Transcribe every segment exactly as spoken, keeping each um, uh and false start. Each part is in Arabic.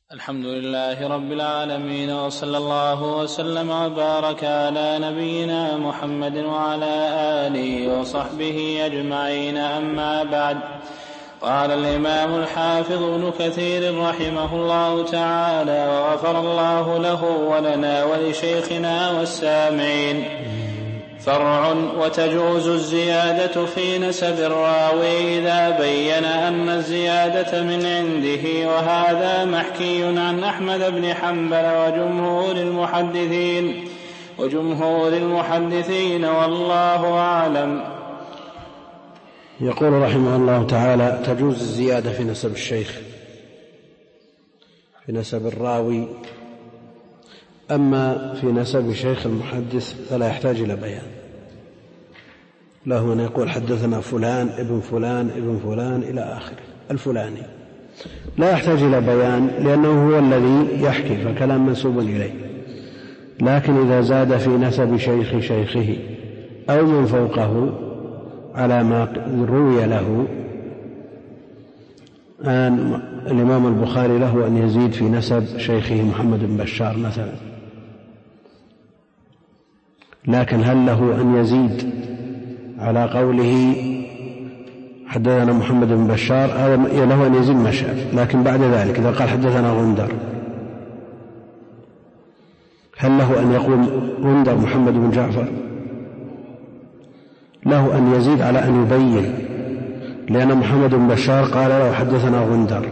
الحمد لله رب العالمين، وصلى الله وسلم وبارك على نبينا محمد وعلى آله وصحبه أجمعين. أما بعد، قال الإمام الحافظ ابن كثير رحمه الله تعالى وغفر الله له ولنا ولشيخنا والسامعين: فرع: وتجوز الزيادة في نسب الراوي إذا بين أن الزيادة من عنده، وهذا محكي عن أحمد بن حنبل وجمهور المحدثين وجمهور المحدثين والله أعلم. يقول رحمه الله تعالى: تجوز الزيادة في نسب الشيخ، في نسب الراوي، أما في نسب شيخ المحدث فلا يحتاج إلى بيان، له أن يقول حدثنا فلان ابن فلان ابن فلان إلى آخره الفلاني، لا يحتاج إلى بيان لأنه هو الذي يحكي، فكلام منسوب إليه. لكن إذا زاد في نسب شيخ شيخه أو من فوقه على ما روي له، أن الإمام البخاري له أن يزيد في نسب شيخه محمد بن بشار مثلا، لكن هل له أن يزيد على قوله حدثنا محمد بن بشار أو له أن يزيد ما شاء؟ لكن بعد ذلك إذا قال حدثنا غندر، هل له أن يقول غندر محمد بن جعفر؟ له أن يزيد على أن يبين، لأن محمد بن بشار قال له حدثنا غندر،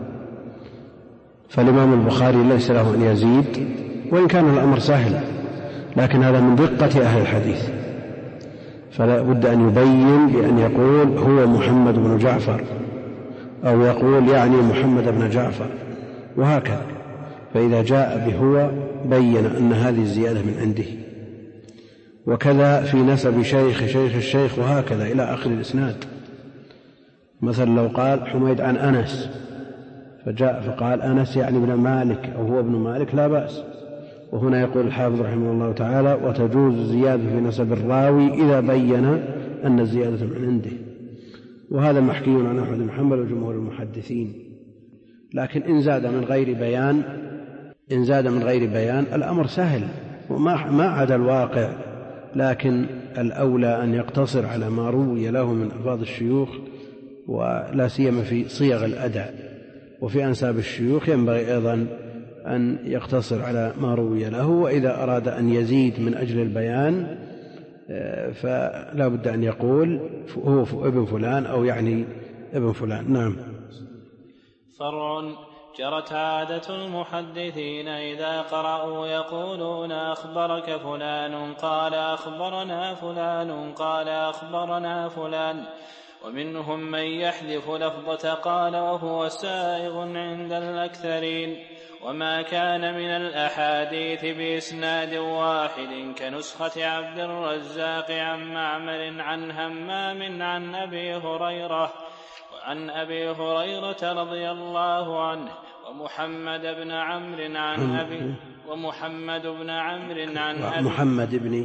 فالإمام البخاري ليس له أن يزيد، وإن كان الأمر سهل، لكن هذا من دقة أهل الحديث، فلا بد أن يبين بأن يقول هو محمد بن جعفر، أو يقول يعني محمد بن جعفر، وهكذا. فإذا جاء بهو بين أن هذه الزيادة من عنده. وكذا في نسب شيخ شيخ الشيخ وهكذا إلى آخر الإسناد. مثلا لو قال حميد عن أنس فجاء فقال أنس يعني ابن مالك أو هو ابن مالك، لا بأس. وهنا يقول الحافظ رحمه الله تعالى: وتجوز الزيادة في نسب الراوي إذا بين أن الزيادة من عنده، وهذا محكي عن أحمد بن حنبل وجمهور المحدثين. لكن إن زاد من غير بيان إن زاد من غير بيان الأمر سهل وما ما عدا الواقع، لكن الأولى أن يقتصر على ما روي له من ألفاظ الشيوخ، ولا سيما في صيغ الأداء. وفي أنساب الشيوخ ينبغي أيضا أن يقتصر على ما روي له، وإذا أراد أن يزيد من أجل البيان فلا بد أن يقول هو ابن فلان أو يعني ابن فلان. نعم. فرع: جرت عادة المحدثين إذا قرأوا يقولون أخبرك فلان قال أخبرنا فلان قال أخبرنا فلان، ومنهم من يحذف لفظة قال وهو سائغ عند الأكثرين. وما كان من الأحاديث بإسناد واحد كنسخة عبد الرزاق عن معمر عن همام عن أبي هريرة وعن أبي هريرة رضي الله عنه ومحمد بن عمرو عن أبي ومحمد بن عمرو عن أبي محمد بن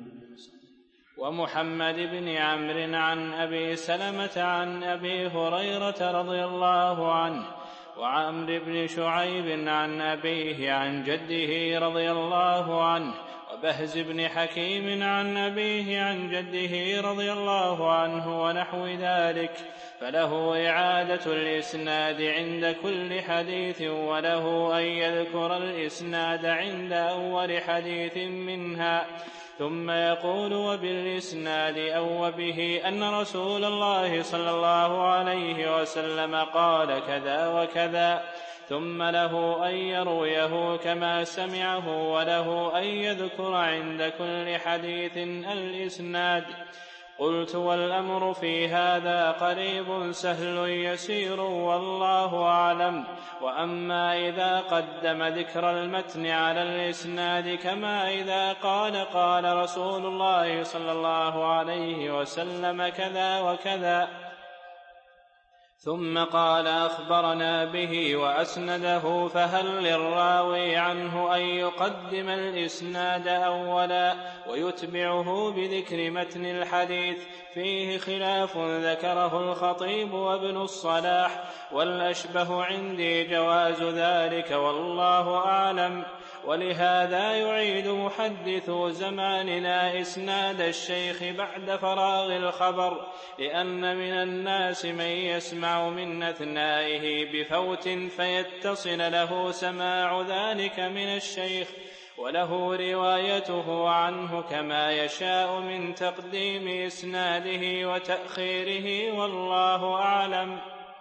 ومحمد بن عمرو عن أبي سلمة عن أبي هريرة رضي الله عنه وعمرو بن شعيب عن أبيه عن جده رضي الله عنه وبهز بن حكيم عن أبيه عن جده رضي الله عنه ونحو ذلك، فله إعادة الإسناد عند كل حديث، وله أن يذكر الإسناد عند أول حديث منها ثم يقول وبالإسناد أو وبه أن رسول الله صلى الله عليه وسلم قال كذا وكذا، ثم له أن يرويه كما سمعه، وله أن يذكر عند كل حديث الإسناد. قلت: والأمر في هذا قريب سهل يسير والله أعلم. وأما إذا قدم ذكر المتن على الإسناد كما إذا قال قال رسول الله صلى الله عليه وسلم كذا وكذا ثم قال أخبرنا به وأسنده، فهل للراوي عنه أن يقدم الإسناد أولا ويتبعه بذكر متن الحديث؟ فيه خلاف ذكره الخطيب وابن الصلاح، والأشبه عندي جواز ذلك والله أعلم. ولهذا يعيد محدثو زماننا إسناد الشيخ بعد فراغ الخبر، لأن من الناس من يسمع من أثنائه بفوت فيتصل له سماع ذلك من الشيخ وله روايته عنه كما يشاء من تقديم إسناده وتأخيره، والله أعلم.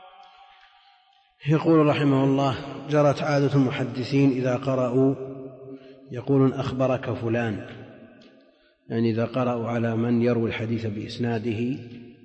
يقول رحمه الله: جرت عادة المحدثين إذا قرأوا يقولون أخبرك فلان، يعني إذا قرأوا على من يروي الحديث بإسناده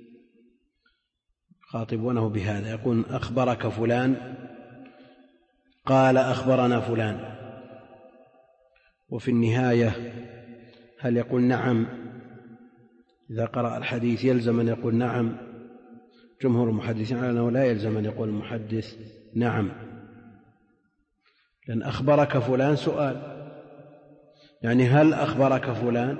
خاطبونه بهذا، يقول أخبرك فلان، قال أخبرنا فلان. وفي النهاية هل يقول نعم إذا قرأ الحديث يلزم أن يقول نعم؟ جمهور المحدثين على أنه لا يلزم أن يقول المحدث نعم، لأن أخبرك فلان سؤال، يعني هل أخبرك فلان؟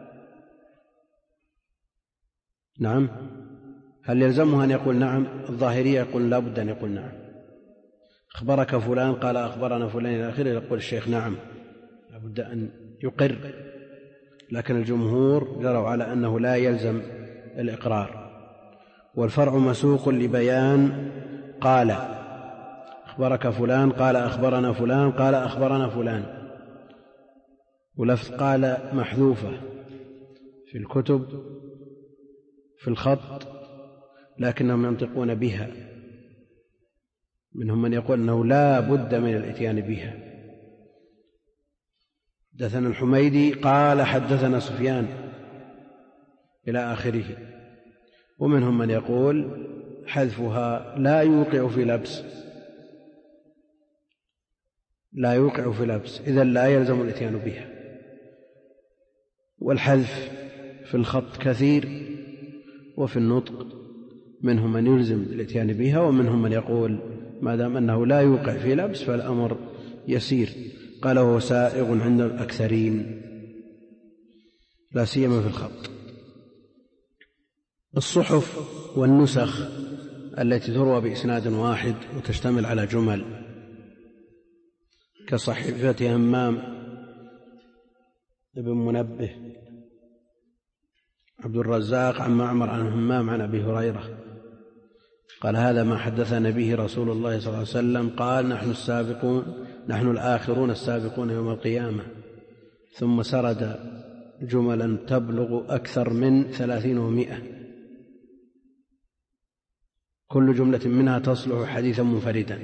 نعم. هل يلزمه أن يقول نعم؟ الظاهرية يقول لا بد أن يقول نعم. أخبرك فلان قال أخبرنا فلان إلى آخره، يقول الشيخ نعم، لا بد أن يقر. لكن الجمهور جروا على أنه لا يلزم الإقرار، والفرع مسوق لبيان قال أخبرك فلان قال أخبرنا فلان قال أخبرنا فلان، ولفظ قال محذوفة في الكتب في الخط، لكنهم ينطقون بها. منهم من يقول أنه لا بد من الإتيان بها. حدثنا الحميدي قال حدثنا سفيان إلى آخره. ومنهم من يقول حذفها لا يوقع في لبس، لا يوقع في لبس، إذن لا يلزم الإتيان بها. والحذف في الخط كثير، وفي النطق منهم من يلزم الإتيان بها، ومنهم من يقول ما دام أنه لا يوقع في لبس فالأمر يسير. قال وهو سائغ عند الأكثرين لا سيما في الخط. الصحف والنسخ التي تروى بإسناد واحد وتشتمل على جمل كصحيفة همام ابن منبه عبد الرزاق عن معمر عن همام عن أبي هريرة قال هذا ما حدثنا به رسول الله صلى الله عليه وسلم، قال نحن السابقون نحن الآخرون السابقون يوم القيامة، ثم سرد جملا تبلغ أكثر من ثلاثين ومائة، كل جملة منها تصلح حديثا منفردا،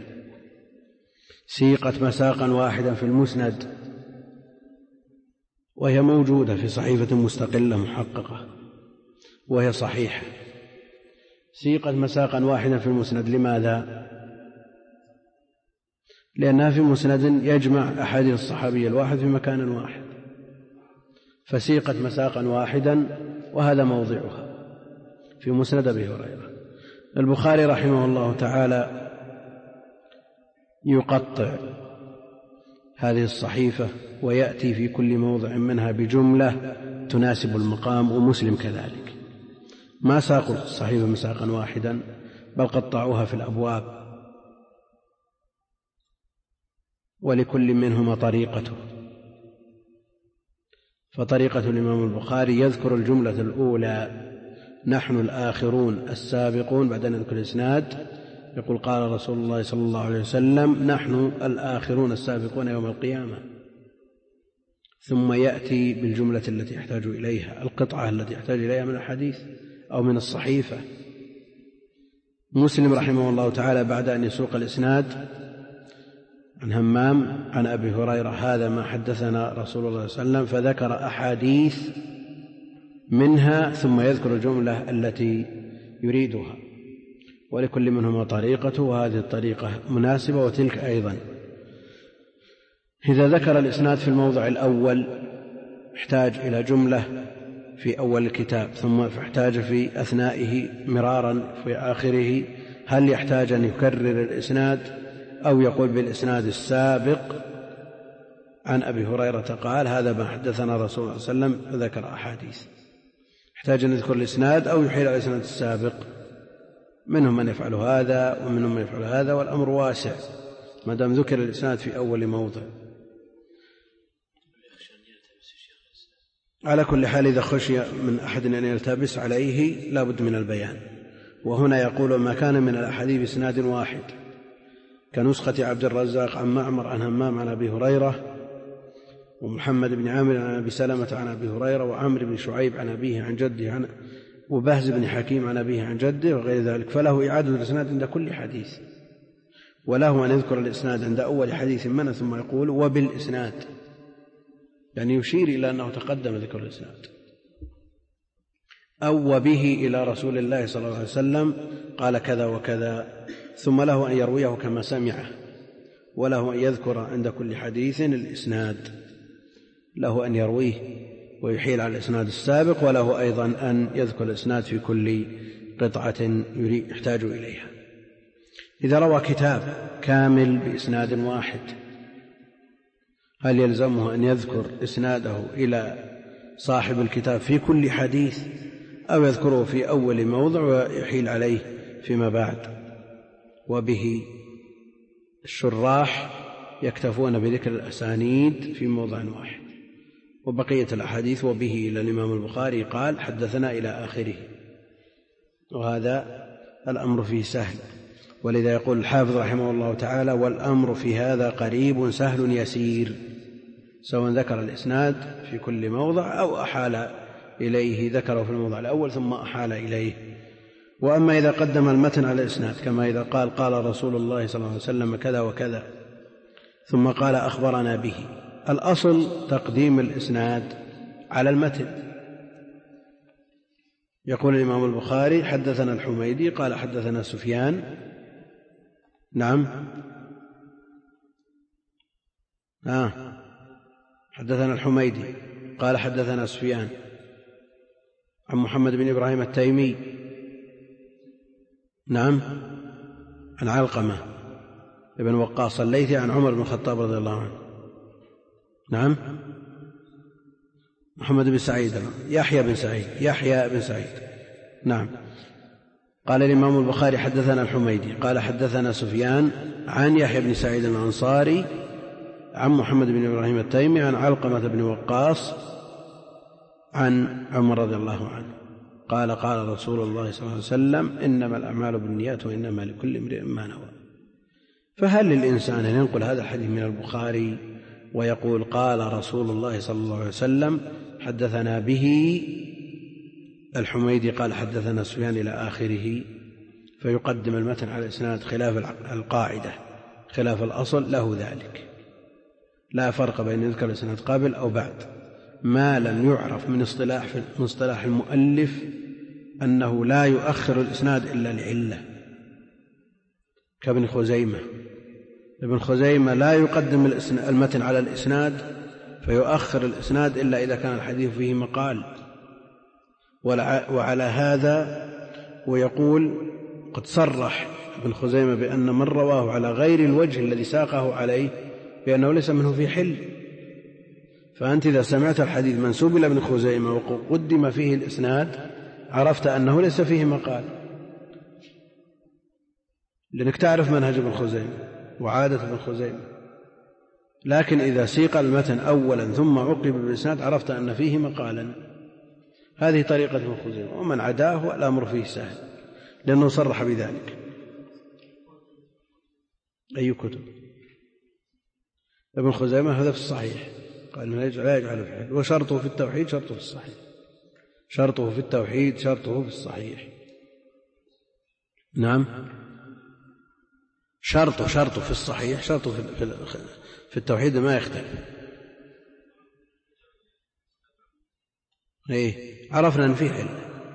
سيقت مساقا واحدا في المسند، وهي موجودة في صحيفة مستقلة محققة وهي صحيحة. سيقت مساقا واحدا في المسند، لماذا؟ لأنها في مسند يجمع أحاديث الصحابي الواحد في مكان واحد، فسيقت مساقا واحدا، وهذا موضعها في مسند أبي هريرة. البخاري رحمه الله تعالى يقطع هذه الصحيفة ويأتي في كل موضع منها بجملة تناسب المقام، ومسلم كذلك ما ساقوا الصحيفة مساقا واحدا بل قطعوها في الأبواب، ولكل منهما طريقته. فطريقة الإمام البخاري يذكر الجملة الأولى نحن الآخرون السابقون، بعدين يذكر الإسناد يقول قال رسول الله صلى الله عليه وسلم نحن الآخرون السابقون يوم القيامة، ثم يأتي بالجملة التي يحتاج إليها، القطعة التي يحتاج إليها من الحديث أو من الصحيفة. مسلم رحمه الله تعالى بعد أن يسوق الإسناد عن همام عن أبي هريرة هذا ما حدثنا رسول الله صلى الله عليه وسلم، فذكر أحاديث منها ثم يذكر الجملة التي يريدها، ولكل منهما طريقة، وهذه الطريقة مناسبة وتلك أيضا. إذا ذكر الإسناد في الموضع الأول احتاج إلى جملة في أول الكتاب، ثم احتاج في أثنائه مرارا في آخره هل يحتاج أن يكرر الإسناد أو يقول بالإسناد السابق عن أبي هريرة قال هذا ما حدثنا رسول الله صلى الله عليه وسلم فذكر أحاديث. يحتاج أن يذكر الإسناد أو يحيل على الإسناد السابق. منهم من يفعل هذا ومنهم من يفعل هذا، والأمر واسع ما دام ذكر الإسناد في أول موضع. على كل حال إذا خشي من أحد أن يلتبس عليه لا بد من البيان. وهنا يقول ما كان من الأحاديث بإسناد واحد كنسخة عبد الرزاق عن معمر عن همام عن أبي هريرة، ومحمد بن عامر عن أبي سلمة عن أبي هريرة، وعمرو بن شعيب عن أبيه عن جده عن وبهز بن حكيم عن أبيه عن جده وغير ذلك، فله إعادة الإسناد عند كل حديث، وله أن يذكر الإسناد عند أول حديث منه ثم يقول وبالإسناد، يعني يشير إلى أنه تقدم ذكر الإسناد، أو وبه إلى رسول الله صلى الله عليه وسلم قال كذا وكذا، ثم له أن يرويه كما سمعه، وله أن يذكر عند كل حديث الإسناد، له أن يرويه ويحيل على الإسناد السابق، وله أيضا أن يذكر الإسناد في كل قطعة يحتاج إليها. إذا روى كتاب كامل بإسناد واحد هل يلزمه أن يذكر إسناده إلى صاحب الكتاب في كل حديث أو يذكره في أول موضع ويحيل عليه فيما بعد؟ وبه الشراح يكتفون بذكر الأسانيد في موضع واحد، وبقية الأحاديث وبه إلى الإمام البخاري قال حدثنا إلى آخره، وهذا الأمر فيه سهل. ولذا يقول الحافظ رحمه الله تعالى والأمر في هذا قريب سهل يسير، سواء ذكر الإسناد في كل موضع أو أحال إليه، ذكره في الموضع الأول ثم أحال إليه. وأما إذا قدم المتن على الإسناد كما إذا قال قال رسول الله صلى الله عليه وسلم كذا وكذا ثم قال أخبرنا به، الأصل تقديم الإسناد على المتن. يقول الإمام البخاري حدثنا الحميدي قال حدثنا سفيان، نعم آه حدثنا الحميدي قال حدثنا سفيان عن محمد بن إبراهيم التيمي، نعم عن علقمة ابن وقاص الليثي عن عمر بن الخطاب رضي الله عنه، نعم محمد بن سعيد يحيى بن سعيد يحيى بن سعيد نعم. قال الإمام البخاري حدثنا الحميدي قال حدثنا سفيان عن يحيى بن سعيد الأنصاري عن محمد بن إبراهيم التيمي عن علقمة بن وقاص عن عمر رضي الله عنه قال قال رسول الله صلى الله عليه وسلم إنما الأعمال بالنيات وإنما لكل امرئ ما نوى. فهل للإنسان أن ينقل هذا الحديث من البخاري ويقول قال رسول الله صلى الله عليه وسلم حدثنا به الحميدي قال حدثنا سفيان إلى آخره، فيقدم المتن على الإسناد خلاف القاعدة خلاف الأصل؟ له ذلك، لا فرق بين يذكر الإسناد قبل أو بعد، ما لم يعرف من اصطلاح من اصطلاح المؤلف أنه لا يؤخر الإسناد إلا لعلة، كابن خزيمة. ابن خزيمة لا يقدم المتن على الإسناد فيؤخر الإسناد إلا إذا كان الحديث فيه مقال، وعلى هذا ويقول قد صرح ابن خزيمة بأن من رواه على غير الوجه الذي ساقه عليه بأنه ليس منه في حل. فأنت إذا سمعت الحديث منسوب إلى ابن خزيمة وقدم فيه الإسناد عرفت أنه ليس فيه مقال، لأنك تعرف منهج ابن خزيمة وعادة ابن خزيمة. لكن إذا سيق المتن أولا ثم عقب بالإسناد عرفت أن فيه مقالا. هذه طريقة ابن خزيمة، ومن عداه الأمر فيه سهل لأنه صرح بذلك. أي كتب؟ ابن خزيمة هذا في الصحيح قال لا يجعل في حل، وشرطه في التوحيد شرطه في الصحيح، شرطه في التوحيد شرطه في الصحيح. نعم شرطه شرطه في الصحيح شرطه في, في التوحيد ما يختلف. إيه عرفنا أن فيه حل،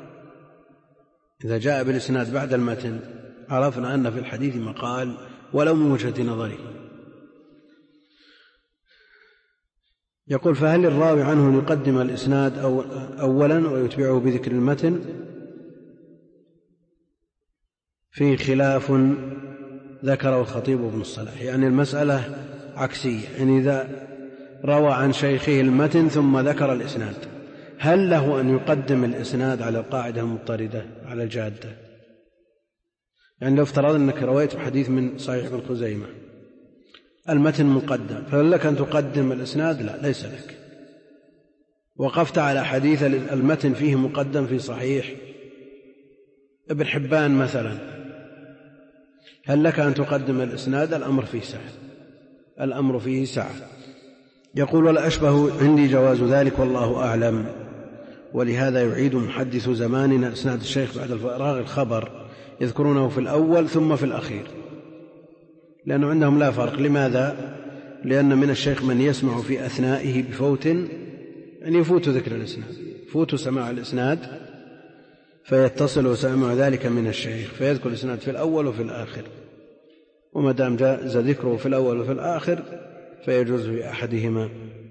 إذا جاء بالإسناد بعد المتن عرفنا أن في الحديث مقال ولو من وجهة نظره. يقول فهل الراوي عنه أن يقدم الإسناد أولا ويتبعه بذكر المتن فيه خلاف ذكره الخطيب بن الصلاح، يعني المسألة عكسية، يعني إذا روى عن شيخه المتن ثم ذكر الإسناد، هل له أن يقدم الإسناد على القاعدة المضطردة على الجادة؟ يعني لو افترض أنك رويت حديث من صحيح ابن خزيمة المتن مقدم، فهل لك أن تقدم الإسناد؟ لا، ليس لك. وقفت على حديث المتن فيه مقدم في صحيح ابن حبان مثلا، هل لك أن تقدم الإسناد؟ الأمر فيه سعة، الأمر فيه سعة. يقول: ولا أشبه عندي جواز ذلك والله أعلم. ولهذا يعيد محدث زماننا إسناد الشيخ بعد الفراغ الخبر، يذكرونه في الأول ثم في الأخير، لأنه عندهم لا فرق. لماذا؟ لأن من الشيخ من يسمع في أثنائه بفوت، يعني يفوت ذكر الإسناد، يفوت سماع الإسناد فيتصل سماع ذلك من الشيخ فيذكر الإسناد في الأول وفي الآخر، وما دام جاز ذكره في الأول وفي الآخر فيجوز في أحدهما.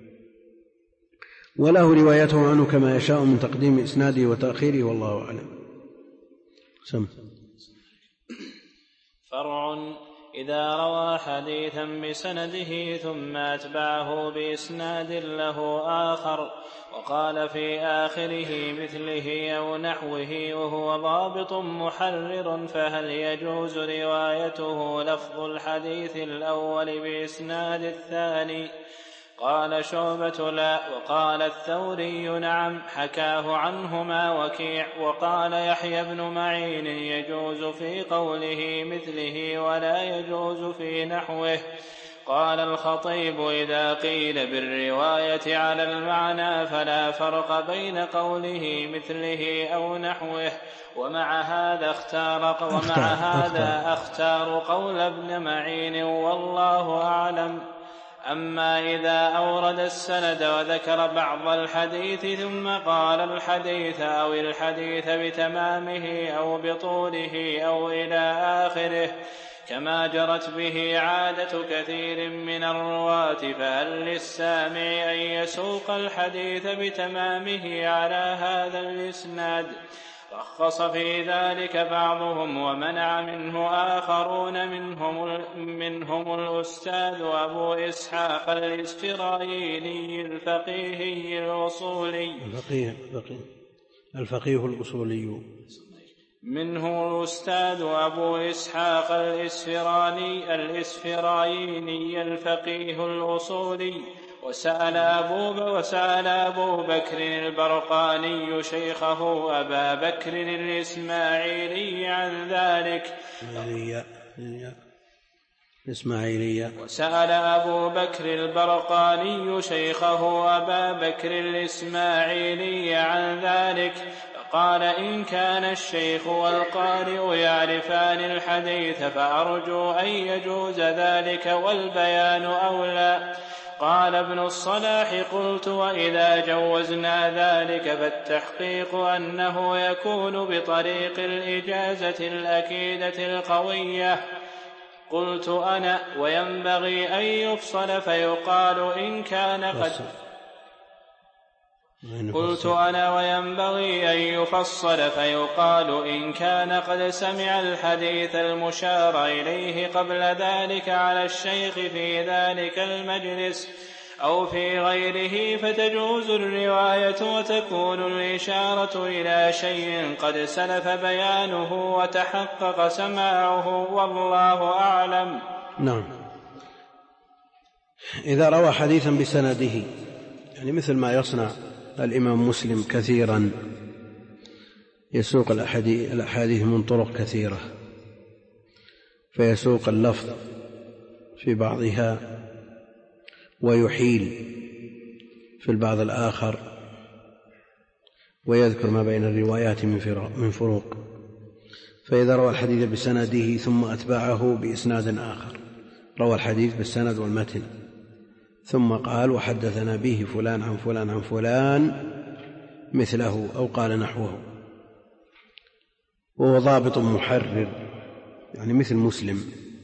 وله روايته عنه كما يشاء من تقديم إسناده وتأخيره، والله أعلم. سم. فرع: إذا روى حديثا بسنده ثم أتبعه بإسناد له آخر وقال في آخره مثله أو نحوه وهو ضابط محرر، فهل يجوز روايته لفظ الحديث الأول بإسناد الثاني؟ قال شعبة: لا. وقال الثوري: نعم، حكاه عنهما وكيع. وقال يحيى بن معين: يجوز في قوله مثله ولا يجوز في نحوه. قال الخطيب: إذا قيل بالرواية على المعنى فلا فرق بين قوله مثله أو نحوه. ومع هذا اختار ومع هذا اختار قول ابن معين والله أعلم. أما إذا أورد السند وذكر بعض الحديث ثم قال الحديث أو الحديث بتمامه أو بطوله أو إلى آخره كما جرت به عادة كثير من الرواة، فهل للسامع أن يسوق الحديث بتمامه على هذا الإسناد؟ رخص في ذلك بعضهم ومنع منه آخرون، منهم, منهم الأستاذ أبو إسحاق الإسفرايني الفقيهي الأصولي الفقيه, الفقيه الأصولي منه الأستاذ أبو إسحاق الإسفراني الإسفرايني الفقيه الأصولي. وسأل أبو, وسأل أبو بكر البرقاني شيخه أبا بكر الإسماعيلي عن ذلك الإسماعيلية وسأل أبو بكر البرقاني شيخه أبا بكر الإسماعيلي عن ذلك، فقال: إن كان الشيخ والقارئ يعرفان الحديث فأرجو أن يجوز ذلك والبيان أولى. قال ابن الصلاح: قلت: وإذا جوزنا ذلك فالتحقيق أنه يكون بطريق الإجازة الأكيدة القوية. قلت أنا: وينبغي أن يفصل فيقال إن كان قد قلت أنا وينبغي أن يفصل فيقال إن كان قد سمع الحديث المشار إليه قبل ذلك على الشيخ في ذلك المجلس أو في غيره فتجوز الرواية وتكون الإشارة إلى شيء قد سلف بيانه وتحقق سماعه، والله أعلم. نعم. إذا روى حديثا بسنده، يعني مثل ما يصنع الإمام مسلم كثيرا، يسوق الأحاديث من طرق كثيرة فيسوق اللفظ في بعضها ويحيل في البعض الآخر ويذكر ما بين الروايات من فروق. فإذا روى الحديث بسنده ثم أتبعه بإسناد آخر، روى الحديث بالسند والمتن ثم قال: وحدثنا به فلان عن فلان عن فلان مثله أو قال نحوه، وهو ضابط محرر، يعني مثل مسلم،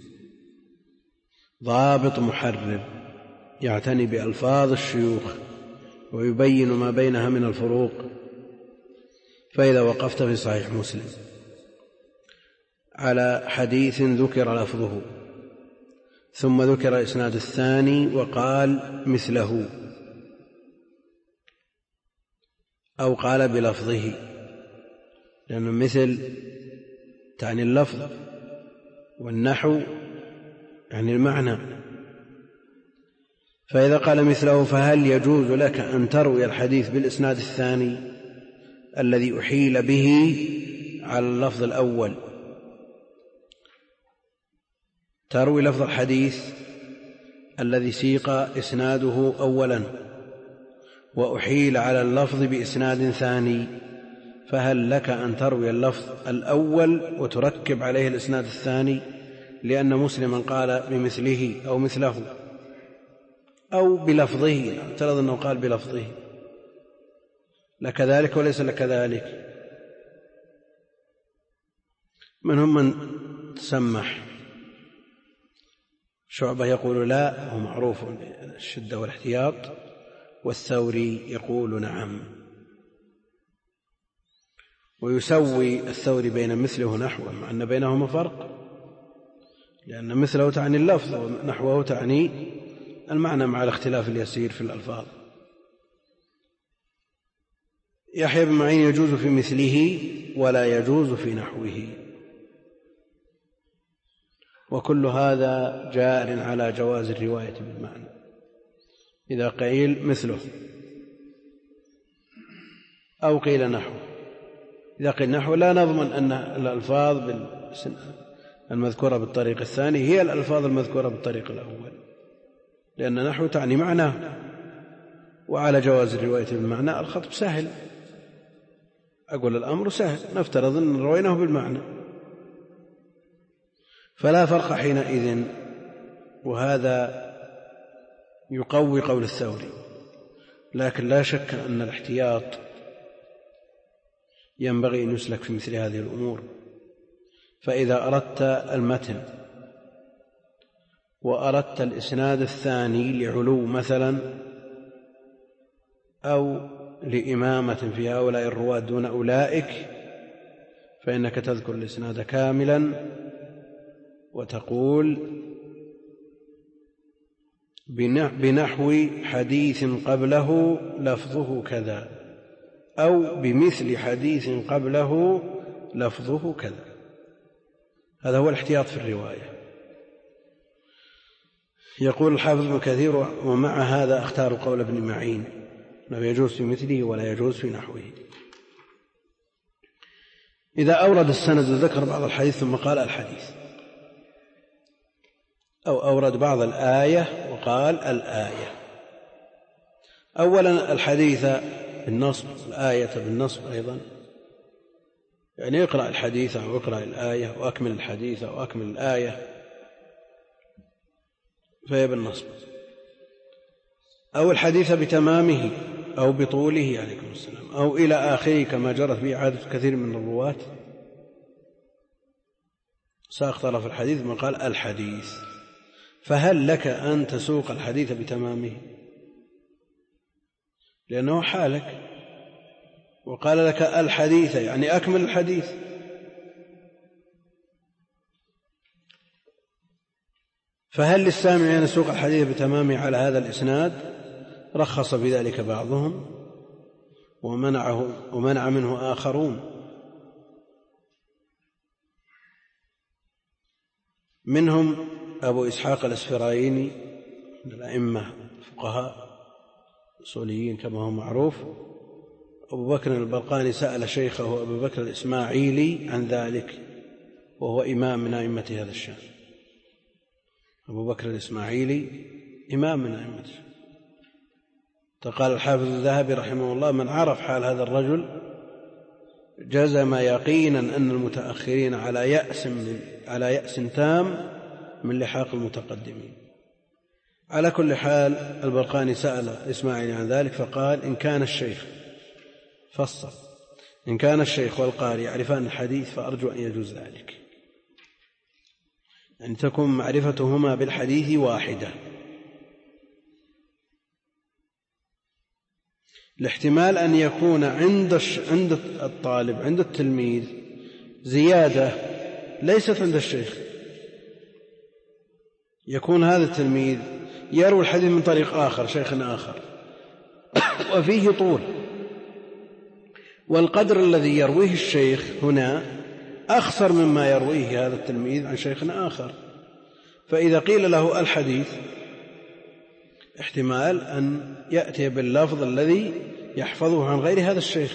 ضابط محرر يعتني بألفاظ الشيوخ ويبين ما بينها من الفروق. فإذا وقفت في صحيح مسلم على حديث ذكر لفظه ثم ذكر الإسناد الثاني وقال مثله أو قال بلفظه، لأن مثل تعني اللفظ والنحو يعني المعنى. فإذا قال مثله فهل يجوز لك أن تروي الحديث بالإسناد الثاني الذي أحيل به على اللفظ الأول؟ تروي لفظ الحديث الذي سيق إسناده أولا وأحيل على اللفظ بإسناد ثاني، فهل لك أن تروي اللفظ الأول وتركب عليه الإسناد الثاني لأن مسلما قال بمثله أو مثله أو بلفظه؟ اعترض أنه قال بلفظه، لك ذلك وليس لك ذلك. منهم من تسمح، شعبة يقول لا، هو معروف بالشدة والاحتياط، والثوري يقول نعم. ويسوي الثوري بين مثله ونحوه مع أن بينهما فرق، لأن مثله تعني اللفظ ونحوه تعني المعنى مع الاختلاف اليسير في الألفاظ. يحيى بن معين يجوز في مثله ولا يجوز في نحوه، وكل هذا جار على جواز الرواية بالمعنى إذا قيل مثله أو قيل نحوه. إذا قيل نحوه لا نضمن أن الألفاظ المذكورة بالطريق الثاني هي الألفاظ المذكورة بالطريق الأول، لأن نحو تعني معناه. وعلى جواز الرواية بالمعنى الخطب سهل، أقول الأمر سهل، نفترض أن رويناه بالمعنى فلا فرق حينئذ. وهذا يقوي قول الثوري، لكن لا شك أن الاحتياط ينبغي أن يسلك في مثل هذه الأمور. فإذا أردت المتن وأردت الإسناد الثاني لعلو مثلا أو لإمامة في هؤلاء الرواة دون أولئك، فإنك تذكر الإسناد كاملا وتقول بنحو حديث قبله لفظه كذا أو بمثل حديث قبله لفظه كذا. هذا هو الاحتياط في الرواية. يقول الحافظ ابن كثير ومع هذا اختار قول ابن معين أنه يجوز في مثله ولا يجوز في نحوه. إذا أورد السند وذكر بعض الحديث ثم قال الحديث، أو أورد بعض الآية وقال الآية. أولا الحديث بالنصب، الآية بالنصب أيضا، يعني اقرأ الحديث أو اقرأ الآية وأكمل الحديث أو أكمل الآية، فهي بالنصب. أو الحديث بتمامه أو بطوله عليكم السلام أو إلى آخره كما جرت به عادة كثير من الرواة، ساق طرف الحديث ما قال الحديث. فهل لك أن تسوق الحديث بتمامه؟ لأنه حالك وقال لك الحديث يعني أكمل الحديث. فهل للسامع أن يسوق الحديث بتمامه على هذا الإسناد؟ رخص بذلك بعضهم ومنعه ومنع منه آخرون. منهم أبو إسحاق الأسفرايني من الأئمة الفقهاء الأصوليين كما هو معروف. أبو بكر البرقاني سأل شيخه أبو بكر الإسماعيلي عن ذلك، وهو إمام من أئمة هذا الشأن. أبو بكر الإسماعيلي إمام من أئمة الشأن. فقال الحافظ الذهبي رحمه الله من عرف حال هذا الرجل جزم يقينا أن المتأخرين على يأس من على يأس تام من لحاق المتقدمين. على كل حال البرقاني سأل إسماعيل عن ذلك فقال إن كان الشيخ فصل إن كان الشيخ والقارئ يعرفان الحديث فأرجو أن يجوز ذلك، أن تكون معرفتهما بالحديث واحدة. الاحتمال أن يكون عند عند الطالب عند التلميذ زيادة ليست عند الشيخ، يكون هذا التلميذ يروي الحديث من طريق آخر، شيخ آخر، وفيه طول، والقدر الذي يرويه الشيخ هنا أخصر مما يرويه هذا التلميذ عن شيخ آخر. فإذا قيل له الحديث احتمال أن يأتي باللفظ الذي يحفظه عن غير هذا الشيخ.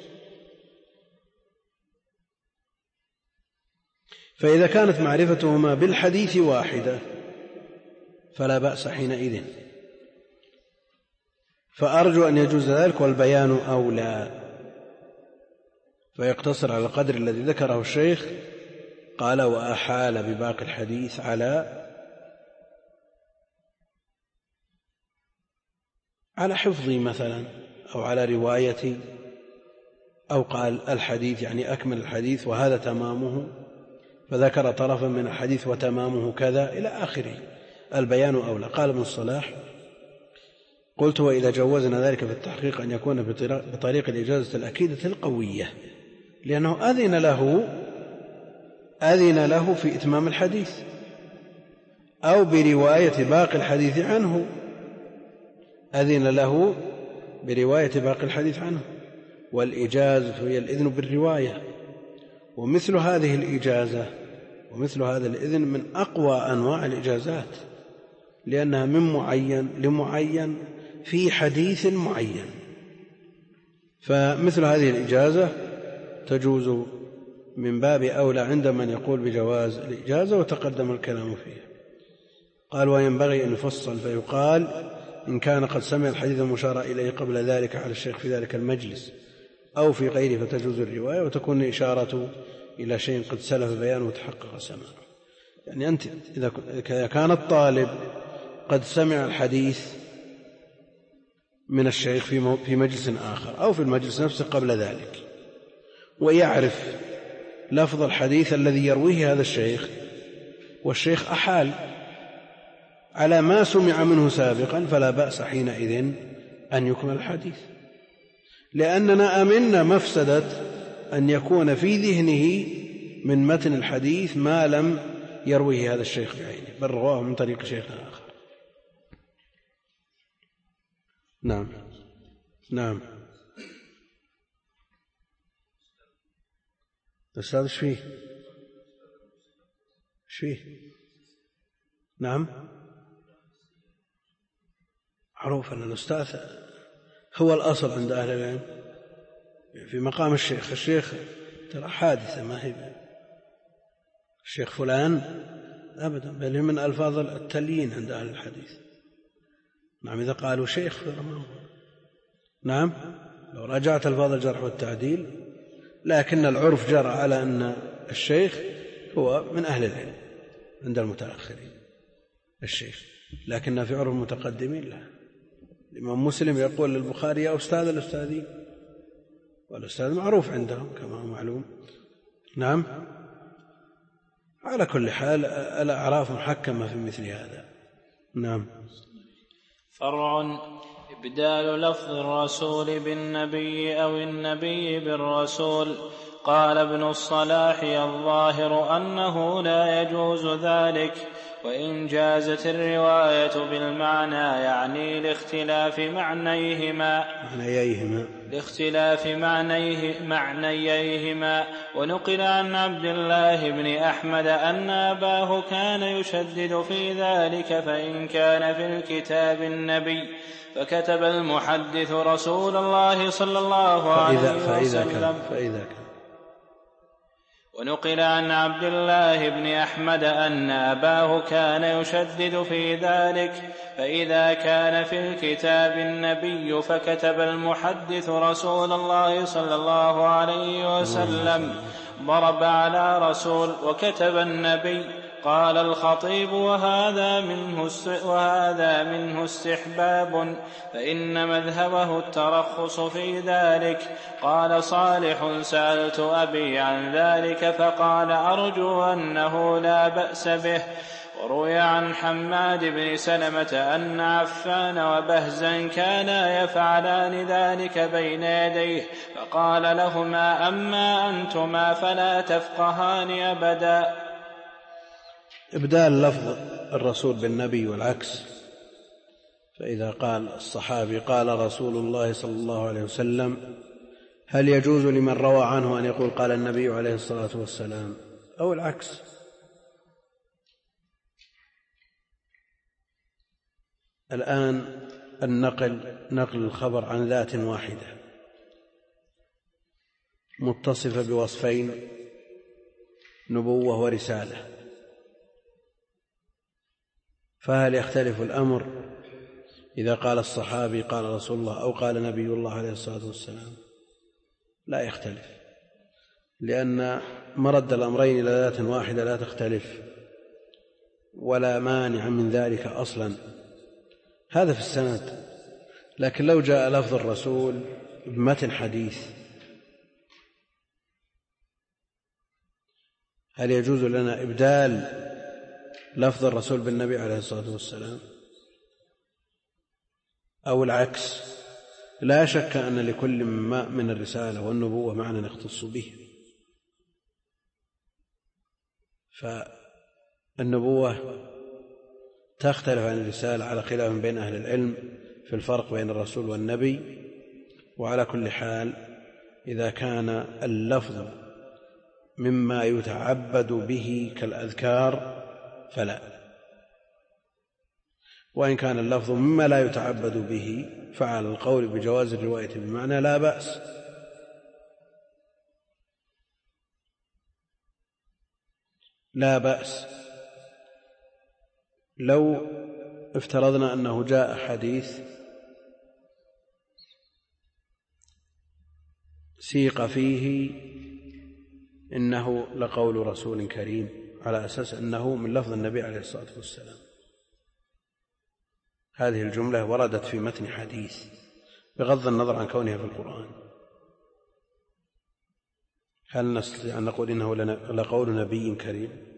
فإذا كانت معرفتهما بالحديث واحدة فلا بأس حينئذ، فأرجو أن يجوز ذلك، والبيان أولى. فيقتصر على القدر الذي ذكره الشيخ. قال وأحال بباقي الحديث على على حفظي مثلا، أو على روايتي، أو قال الحديث يعني أكمل الحديث وهذا تمامه، فذكر طرفا من الحديث وتمامه كذا إلى آخره. البيان أولى. قال ابن الصلاح: قلت وإذا جوزنا ذلك في التحقيق أن يكون بطريق الإجازة الأكيدة القوية، لأنه أذن له أذن له في إتمام الحديث، أو برواية باقي الحديث عنه، أذن له برواية باقي الحديث عنه. والإجازة هي الإذن بالرواية، ومثل هذه الإجازة ومثل هذا الإذن من أقوى أنواع الإجازات، لأنها من معين لمعين في حديث معين. فمثل هذه الإجازة تجوز من باب أولى عند من يقول بجواز الإجازة، وتقدم الكلام فيها. قال وينبغي أن يفصل فيقال إن كان قد سمع الحديث المشار إليه قبل ذلك على الشيخ في ذلك المجلس أو في غيره فتجوز الرواية، وتكون إشارة إلى شيء قد سلف بيانه وتحقق سماعه. يعني أنت إذا كان الطالب قد سمع الحديث من الشيخ في مجلس آخر أو في المجلس نفسه قبل ذلك، ويعرف لفظ الحديث الذي يرويه هذا الشيخ، والشيخ أحال على ما سمع منه سابقا، فلا بأس حينئذ أن يكمل الحديث، لأننا أمنا مفسدة أن يكون في ذهنه من متن الحديث ما لم يرويه هذا الشيخ بعينه، بل رواه من طريق شيخ آخر. نعم نعم. أستاذ ايش فيه؟ ايش فيه؟ نعم، معروف أن الأستاذ هو الأصل عند أهل العلم في مقام الشيخ. الشيخ ترى حادثة، ما هي الشيخ فلان أبدا، بل من ألفاظ التليين عند أهل الحديث. نعم، إذا قالوا شيخ فرما هو. نعم، لو راجعت ألفاظ الجرح والتعديل، لكن العرف جرى على أن الشيخ هو من أهل العلم عند المتأخرين الشيخ، لكن في عرف المتقدمين لا. الإمام مسلم يقول للبخاري يا أستاذ الأستاذين، والأستاذ معروف عندهم كما هو معلوم. نعم، على كل حال الأعراف محكمة في مثل هذا. نعم. فرع: إبدال لفظ الرسول بالنبي أو النبي بالرسول. قال ابن الصلاح: الظاهر أنه لا يجوز ذلك، وإن جازت الرواية بالمعنى يعني لاختلاف معنيهما لاختلاف معنيه معنييهما. ونقل عن عبد الله بن أحمد أن أباه كان يشدد في ذلك، فإن كان في الكتاب النبي فكتب المحدث رسول الله صلى الله عليه وسلم. فإذا فإذا كان ونقل عن عبد الله بن أحمد أن أباه كان يشدد في ذلك، فإذا كان في الكتاب النبي فكتب المحدث رسول الله صلى الله عليه وسلم ضرب على رسول وكتب النبي. قال الخطيب: وهذا منه وهذا منه استحباب، فإن مذهبه الترخص في ذلك. قال صالح: سألت أبي عن ذلك فقال: أرجو أنه لا بأس به. وروي عن حماد بن سلمة أن عفان وبهزا كانا يفعلان ذلك بين يديه فقال لهما أما أنتما فلا تفقهان أبدا. إبدال لفظ الرسول بالنبي والعكس، فإذا قال الصحابي قال رسول الله صلى الله عليه وسلم هل يجوز لمن روى عنه أن يقول قال النبي عليه الصلاة والسلام أو العكس؟ الآن النقل نقل الخبر عن ذات واحدة متصفة بوصفين نبوة ورسالة، فهل يختلف الأمر إذا قال الصحابي قال رسول الله أو قال نبي الله عليه الصلاة والسلام؟ لا يختلف، لأن مرد الأمرين إلى ذات واحدة لا تختلف ولا مانع من ذلك أصلا. هذا في السند. لكن لو جاء لفظ الرسول بمتن حديث هل يجوز لنا إبدال لفظ الرسول بالنبي عليه الصلاة والسلام أو العكس؟ لا شك أن لكل ما من الرسالة والنبوة معنى يختص به، فالنبوة تختلف عن الرسالة على خلاف بين أهل العلم في الفرق بين الرسول والنبي. وعلى كل حال إذا كان اللفظ مما يتعبد به كالأذكار فلا، وإن كان اللفظ مما لا يتعبد به فعلى القول بجواز الرواية بالمعنى لا بأس. لا بأس لو افترضنا أنه جاء حديث سيق فيه إنه لقول رسول كريم على أساس أنه من لفظ النبي عليه الصلاة والسلام، هذه الجملة وردت في متن حديث بغض النظر عن كونها في القرآن، هل نستطيع أن نقول إنه لقول نبي كريم؟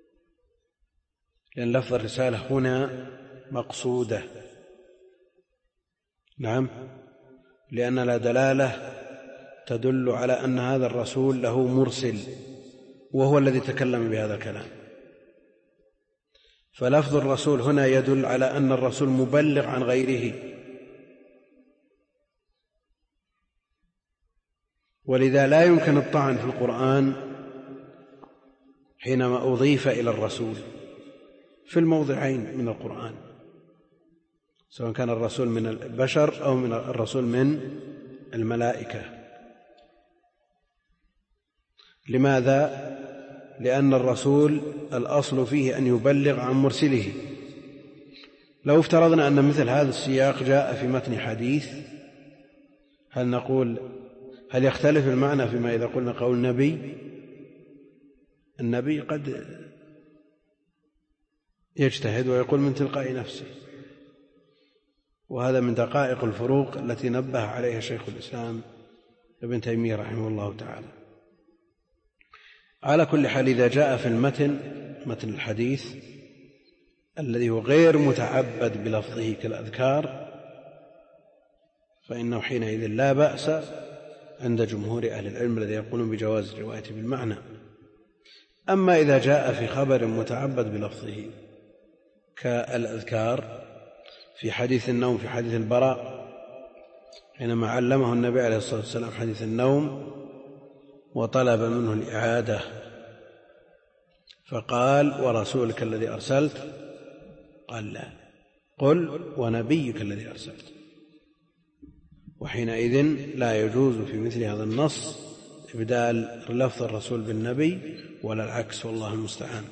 لأن لفظ الرسالة هنا مقصودة. نعم، لأن لا دلالة تدل على أن هذا الرسول له مرسل وهو الذي تكلم بهذا الكلام، فلفظ الرسول هنا يدل على أن الرسول مبلغ عن غيره، ولذا لا يمكن الطعن في القرآن حينما أضيف إلى الرسول في الموضعين من القرآن، سواء كان الرسول من البشر أو من الرسول من الملائكة. لماذا؟ لأن الرسول الأصل فيه أن يبلغ عن مرسله. لو افترضنا أن مثل هذا السياق جاء في متن حديث هل نقول هل يختلف المعنى فيما إذا قلنا قول نبي؟ النبي قد يجتهد ويقول من تلقاء نفسه، وهذا من دقائق الفروق التي نبه عليها شيخ الإسلام ابن تيمية رحمه الله تعالى. على كل حال إذا جاء في المتن متن الحديث الذي هو غير متعبد بلفظه كالأذكار فإنه حينئذ لا بأس عند جمهور أهل العلم الذين يقولون بجواز الرواية بالمعنى. أما إذا جاء في خبر متعبد بلفظه كالأذكار في حديث النوم، في حديث البراء حينما علمه النبي عليه الصلاة والسلام حديث النوم وطلب منه الإعادة فقال ورسولك الذي أرسلت، قال لا، قل ونبيك الذي أرسلت. وحينئذ لا يجوز في مثل هذا النص إبدال لفظ الرسول بالنبي ولا العكس، والله المستعان.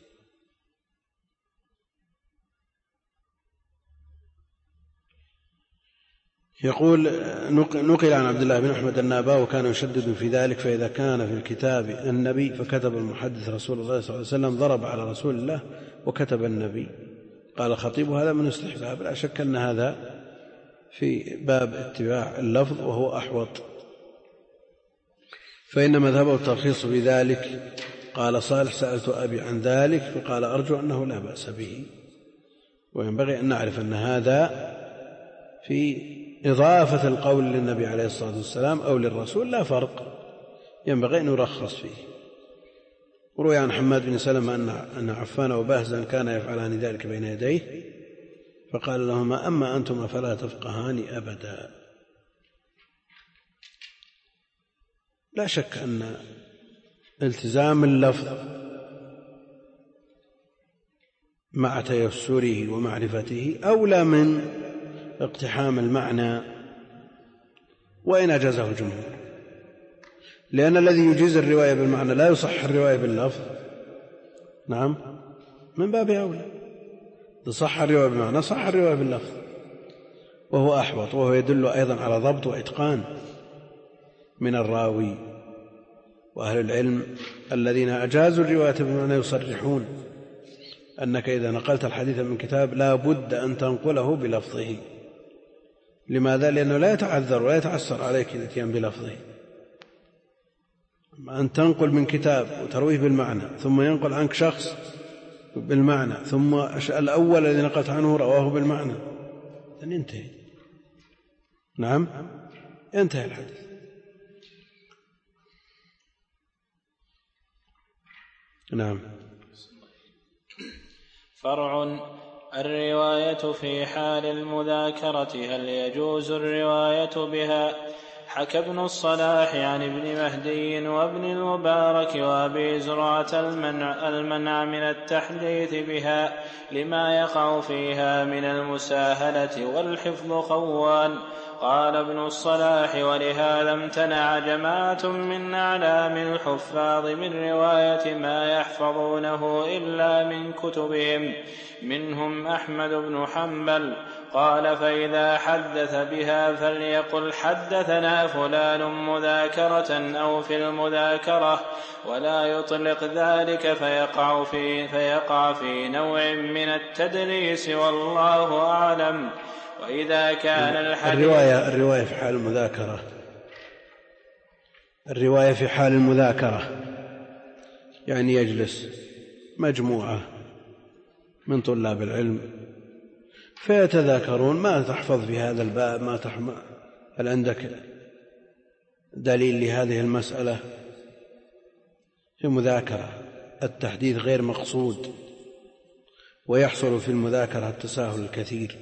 يقول نقل عن عبد الله بن أحمد النابا وكان يشدد في ذلك، فإذا كان في الكتاب النبي فكتب المحدث رسول الله صلى الله عليه وسلم ضرب على رسول الله وكتب النبي. قال الخطيب هذا من استحباب، لا شك أن هذا في باب اتباع اللفظ وهو أحوط، فإن مذهبه الترخيص في ذلك قال صالح سألت أبي عن ذلك فقال أرجو أنه لا بأس به. وينبغي أن نعرف أن هذا في إضافة القول للنبي عليه الصلاة والسلام أو للرسول لا فرق، ينبغي أن يرخص فيه. وروي عن حماد بن سلمة أن عفان وبهزا كان يفعلان ذلك بين يديه فقال لهما أما أنتما فلا تفقهان أبدا. لا شك أن التزام اللفظ مع تيسره ومعرفته أولى من اقتحام المعنى وإن أجازه الجمهور، لأن الذي يجيز الرواية بالمعنى لا يصح الرواية باللفظ. نعم، من باب أولى. إذا صح الرواية بالمعنى صح الرواية باللفظ، وهو أحوط، وهو يدل أيضا على ضبط وإتقان من الراوي. وأهل العلم الذين أجازوا الرواية بالمعنى يصرحون أنك إذا نقلت الحديث من كتاب لا بد أن تنقله بلفظه. لماذا؟ لأنه لا يتعذر ولا يتعسر عليك الاتيان بلفظه. أن تنقل من كتاب وترويه بالمعنى ثم ينقل عنك شخص بالمعنى ثم الأول الذي نقلت عنه رواه بالمعنى، ينتهي. نعم، ينتهي الحديث. نعم. فرع: الرواية في حال المذاكرة هل يجوز الرواية بها؟ حكى ابن الصلاح عن ابن مهدي وابن المبارك وابي زرعة المنع, المنع من التحديث بها لما يقع فيها من المساهلة والحفظ خوان. قال ابن الصلاح: ولهذا امتنع جماعة من أعلام الحفاظ من رواية ما يحفظونه إلا من كتبهم، منهم أحمد بن حنبل. قال: فإذا حدث بها فليقل حدثنا فلان مذاكرة أو في المذاكرة، ولا يطلق ذلك فيقع في, فيقع في نوع من التدليس، والله أعلم. وإذا كان الحديث الرواية, الرواية في حال المذاكرة الرواية في حال المذاكرة يعني يجلس مجموعة من طلاب العلم فيتذاكرون ما تحفظ في هذا الباب، ما تحمل، هل عندك دليل لهذه المسألة؟ في مذاكرة التحديث غير مقصود، ويحصل في المذاكرة التساهل الكثير.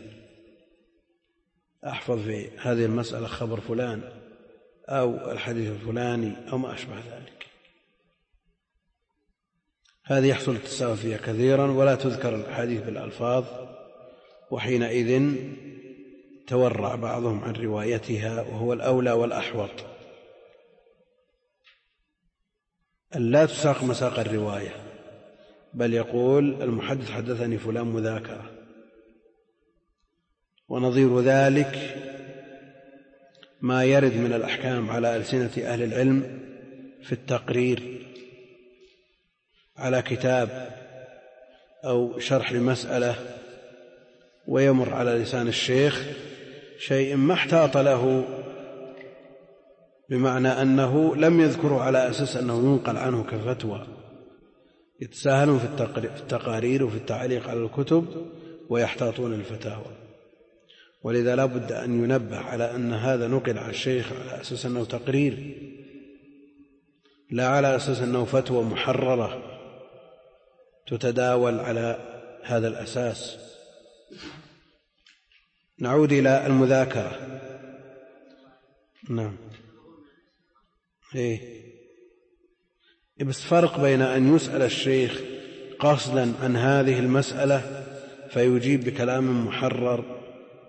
أحفظ في هذه المسألة خبر فلان أو الحديث الفلاني أو ما أشبه ذلك، هذه يحصل التساهل فيها كثيرا ولا تذكر الحديث بالألفاظ، وحينئذ تورع بعضهم عن روايتها، وهو الأولى والأحوط أن لا تساق مساق الرواية، بل يقول المحدث حدثني فلان مذاكرة. ونظير ذلك ما يرد من الأحكام على ألسنة أهل العلم في التقرير على كتاب أو شرح لمسألة، ويمر على لسان الشيخ شيء ما احتاط له، بمعنى أنه لم يذكره على أساس أنه ينقل عنه كفتوى. يتساهلون في التقارير وفي التعليق على الكتب ويحتاطون الفتاوى، ولذا لا بد أن ينبه على أن هذا نقل على الشيخ على أساس أنه تقرير، لا على أساس أنه فتوى محررة تتداول على هذا الأساس. نعود إلى المذاكرة. نعم. إيه بس فرق بين أن يسأل الشيخ قصدا عن هذه المسألة فيجيب بكلام محرر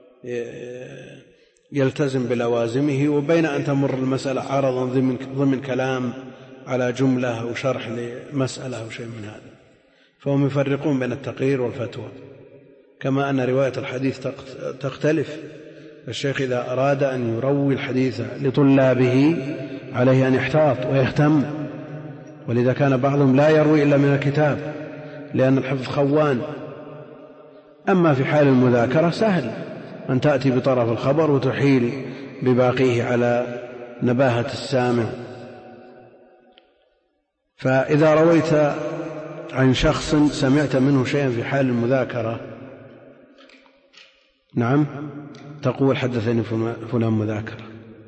يلتزم بلوازمه، وبين أن تمر المسألة عرضا ضمن كلام على جملة أو شرح لمسألة أو شيء من هذا. فهم يفرقون بين التقرير والفتوى، كما أن رواية الحديث تختلف. الشيخ إذا أراد أن يروي الحديث لطلابه عليه أن يحتاط ويهتم، ولذا كان بعضهم لا يروي إلا من الكتاب لأن الحفظ خوان. أما في حال المذاكرة سهل أن تأتي بطرف الخبر وتحيل بباقيه على نباهة السامع. فإذا رويت عن شخص سمعت منه شيئا في حال المذاكرة، نعم، تقول حدثني فلان مذاكرة.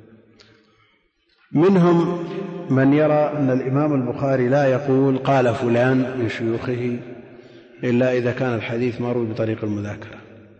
منهم من يرى أن الإمام البخاري لا يقول قال فلان من شيوخه إلا إذا كان الحديث مروي بطريق المذاكرة،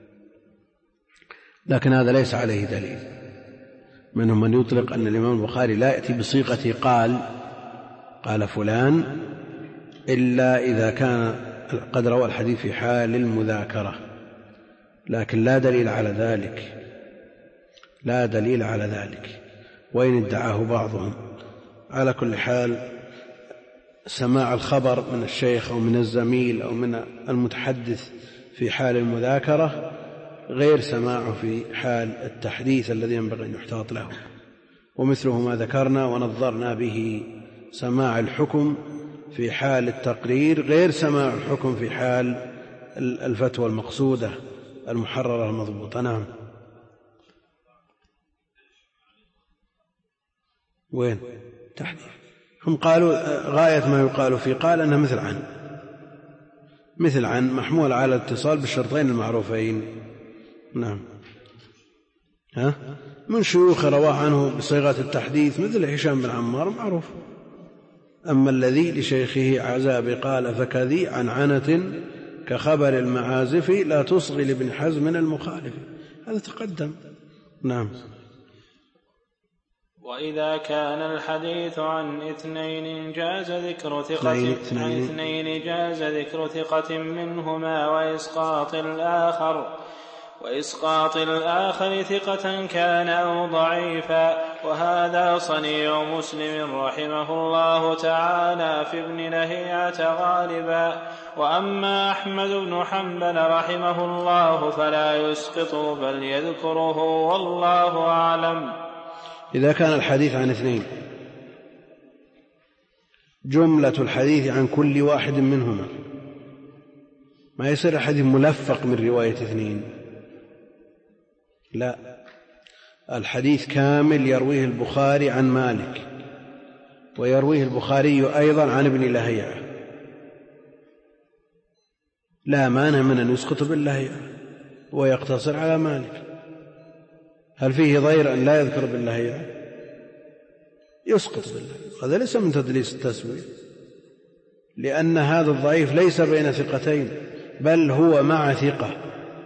لكن هذا ليس عليه دليل. منهم من يطلق أن الإمام البخاري لا يأتي بصيغة قال قال فلان إلا إذا كان قد روى الحديث في حال المذاكرة، لكن لا دليل على ذلك، لا دليل على ذلك وإن ادعاه بعضهم. على كل حال سماع الخبر من الشيخ أو من الزميل أو من المتحدث في حال المذاكرة غير سماعه في حال التحديث الذي ينبغي أن يحتاط له، ومثله ما ذكرنا ونظرنا به سماع الحكم في حال التقرير غير سماع الحكم في حال الفتوى المقصودة المحررة المضبوطة. نعم. وين تحديث؟ هم قالوا غاية ما يقال في قال أنها مثل عن مثل عن محمول على الاتصال بالشرطين المعروفين. نعم. ها من شيوخ رواه عنه بصيغة التحديث مثل هشام بن عمار معروف. أما الذي لشيخه عزا بقال فكذي عن عنة كخبر المعازف لا تصغي لابن حزم المخالف، هذا تقدم. نعم. وإذا كان الحديث عن اثنين جاز ذكر ثقة عن اثنين جاز ذكر ثقة منهما وإسقاط الآخر وإسقاط الآخر ثقة كان أو ضعيفا، وهذا صنيع مسلم رحمه الله تعالى في ابن لهيعة غالبا. وأما أحمد بن حنبل رحمه الله فلا يسقط بل يذكره والله أعلم. إذا كان الحديث عن اثنين جملة الحديث عن كل واحد منهما، ما يصير الحديث ملفق من رواية اثنين، لا، الحديث كامل يرويه البخاري عن مالك ويرويه البخاري أيضا عن ابن لهيعة، لا مانع من أن يسقط باللهيعة ويقتصر على مالك. هل فيه ضير أن لا يذكر باللهيعة؟ يسقط بالله، هذا ليس من تدليس التسوية، لأن هذا الضعيف ليس بين ثقتين بل هو مع ثقة.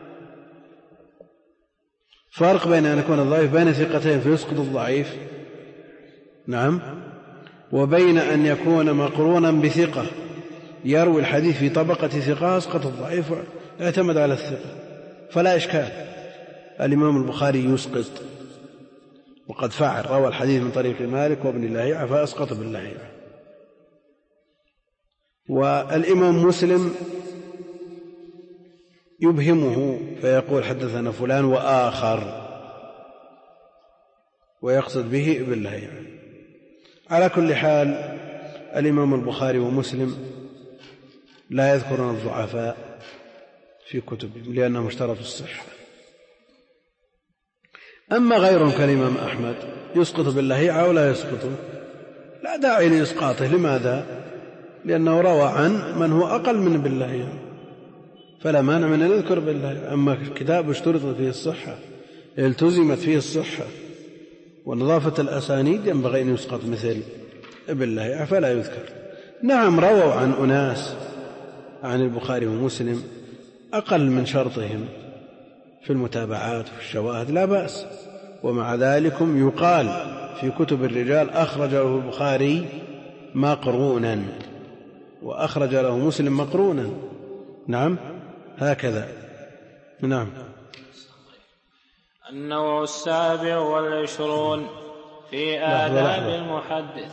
فرق بين أن يكون الضعيف بين ثقتين فيسقط الضعيف، نعم، وبين أن يكون مقرونا بثقة يروي الحديث في طبقة ثقة أسقط الضعيف اعتمد على الثقة، فلا إشكال. الإمام البخاري يسقط وقد فعل، روى الحديث من طريق مالك وابن لهيعة فأسقط باللهيعة. والإمام مسلم يبهمه فيقول حدثنا فلان وآخر ويقصد به ابن لهيعة. على كل حال الإمام البخاري ومسلم لا يذكرون الضعفاء في كتبهم لأنهم اشترطوا الصحة. أما غيرهم كالإمام أحمد يسقط باللهيعة أو لا يسقطه، لا داعي لإسقاطه. لماذا؟ لأنه روى عن من هو أقل من باللهيعة، فلا مانع من أن يذكر باللهيعة. أما كتاب اشترطت فيه الصحة التزمت فيه الصحة ونظافة الأسانيد ينبغي أن يسقط مثل باللهيعة فلا يذكر. نعم رووا عن أناس عن البخاري ومسلم أقل من شرطهم في المتابعات وفي الشواهد، لا بأس، ومع ذلك يقال في كتب الرجال أخرج له البخاري مقرونا وأخرج له مسلم مقرونا. نعم هكذا. نعم. النوع السابع والعشرون في آداب المحدث.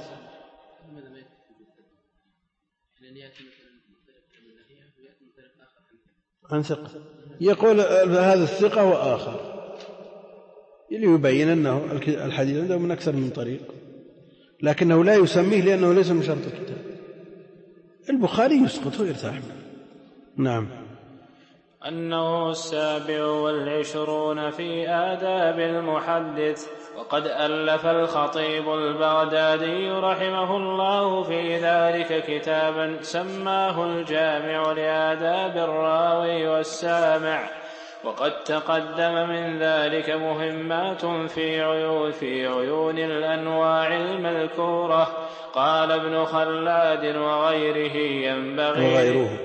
عن ثقة يقول هذا الثقة وآخر ليبين أنه الحديث عنده من أكثر من طريق، لكنه لا يسميه لأنه ليس من شرط الكتاب. البخاري يسقط ويرتاح. نعم. أنه السابع والعشرون في آداب المحدث. وقد ألف الخطيب البغدادي رحمه الله في ذلك كتابا سماه الجامع لآداب الراوي والسامع. وقد تقدم من ذلك مهمات في عيون, في عيون الأنواع المذكورة. قال ابن خلاد وغيره ينبغي وغيره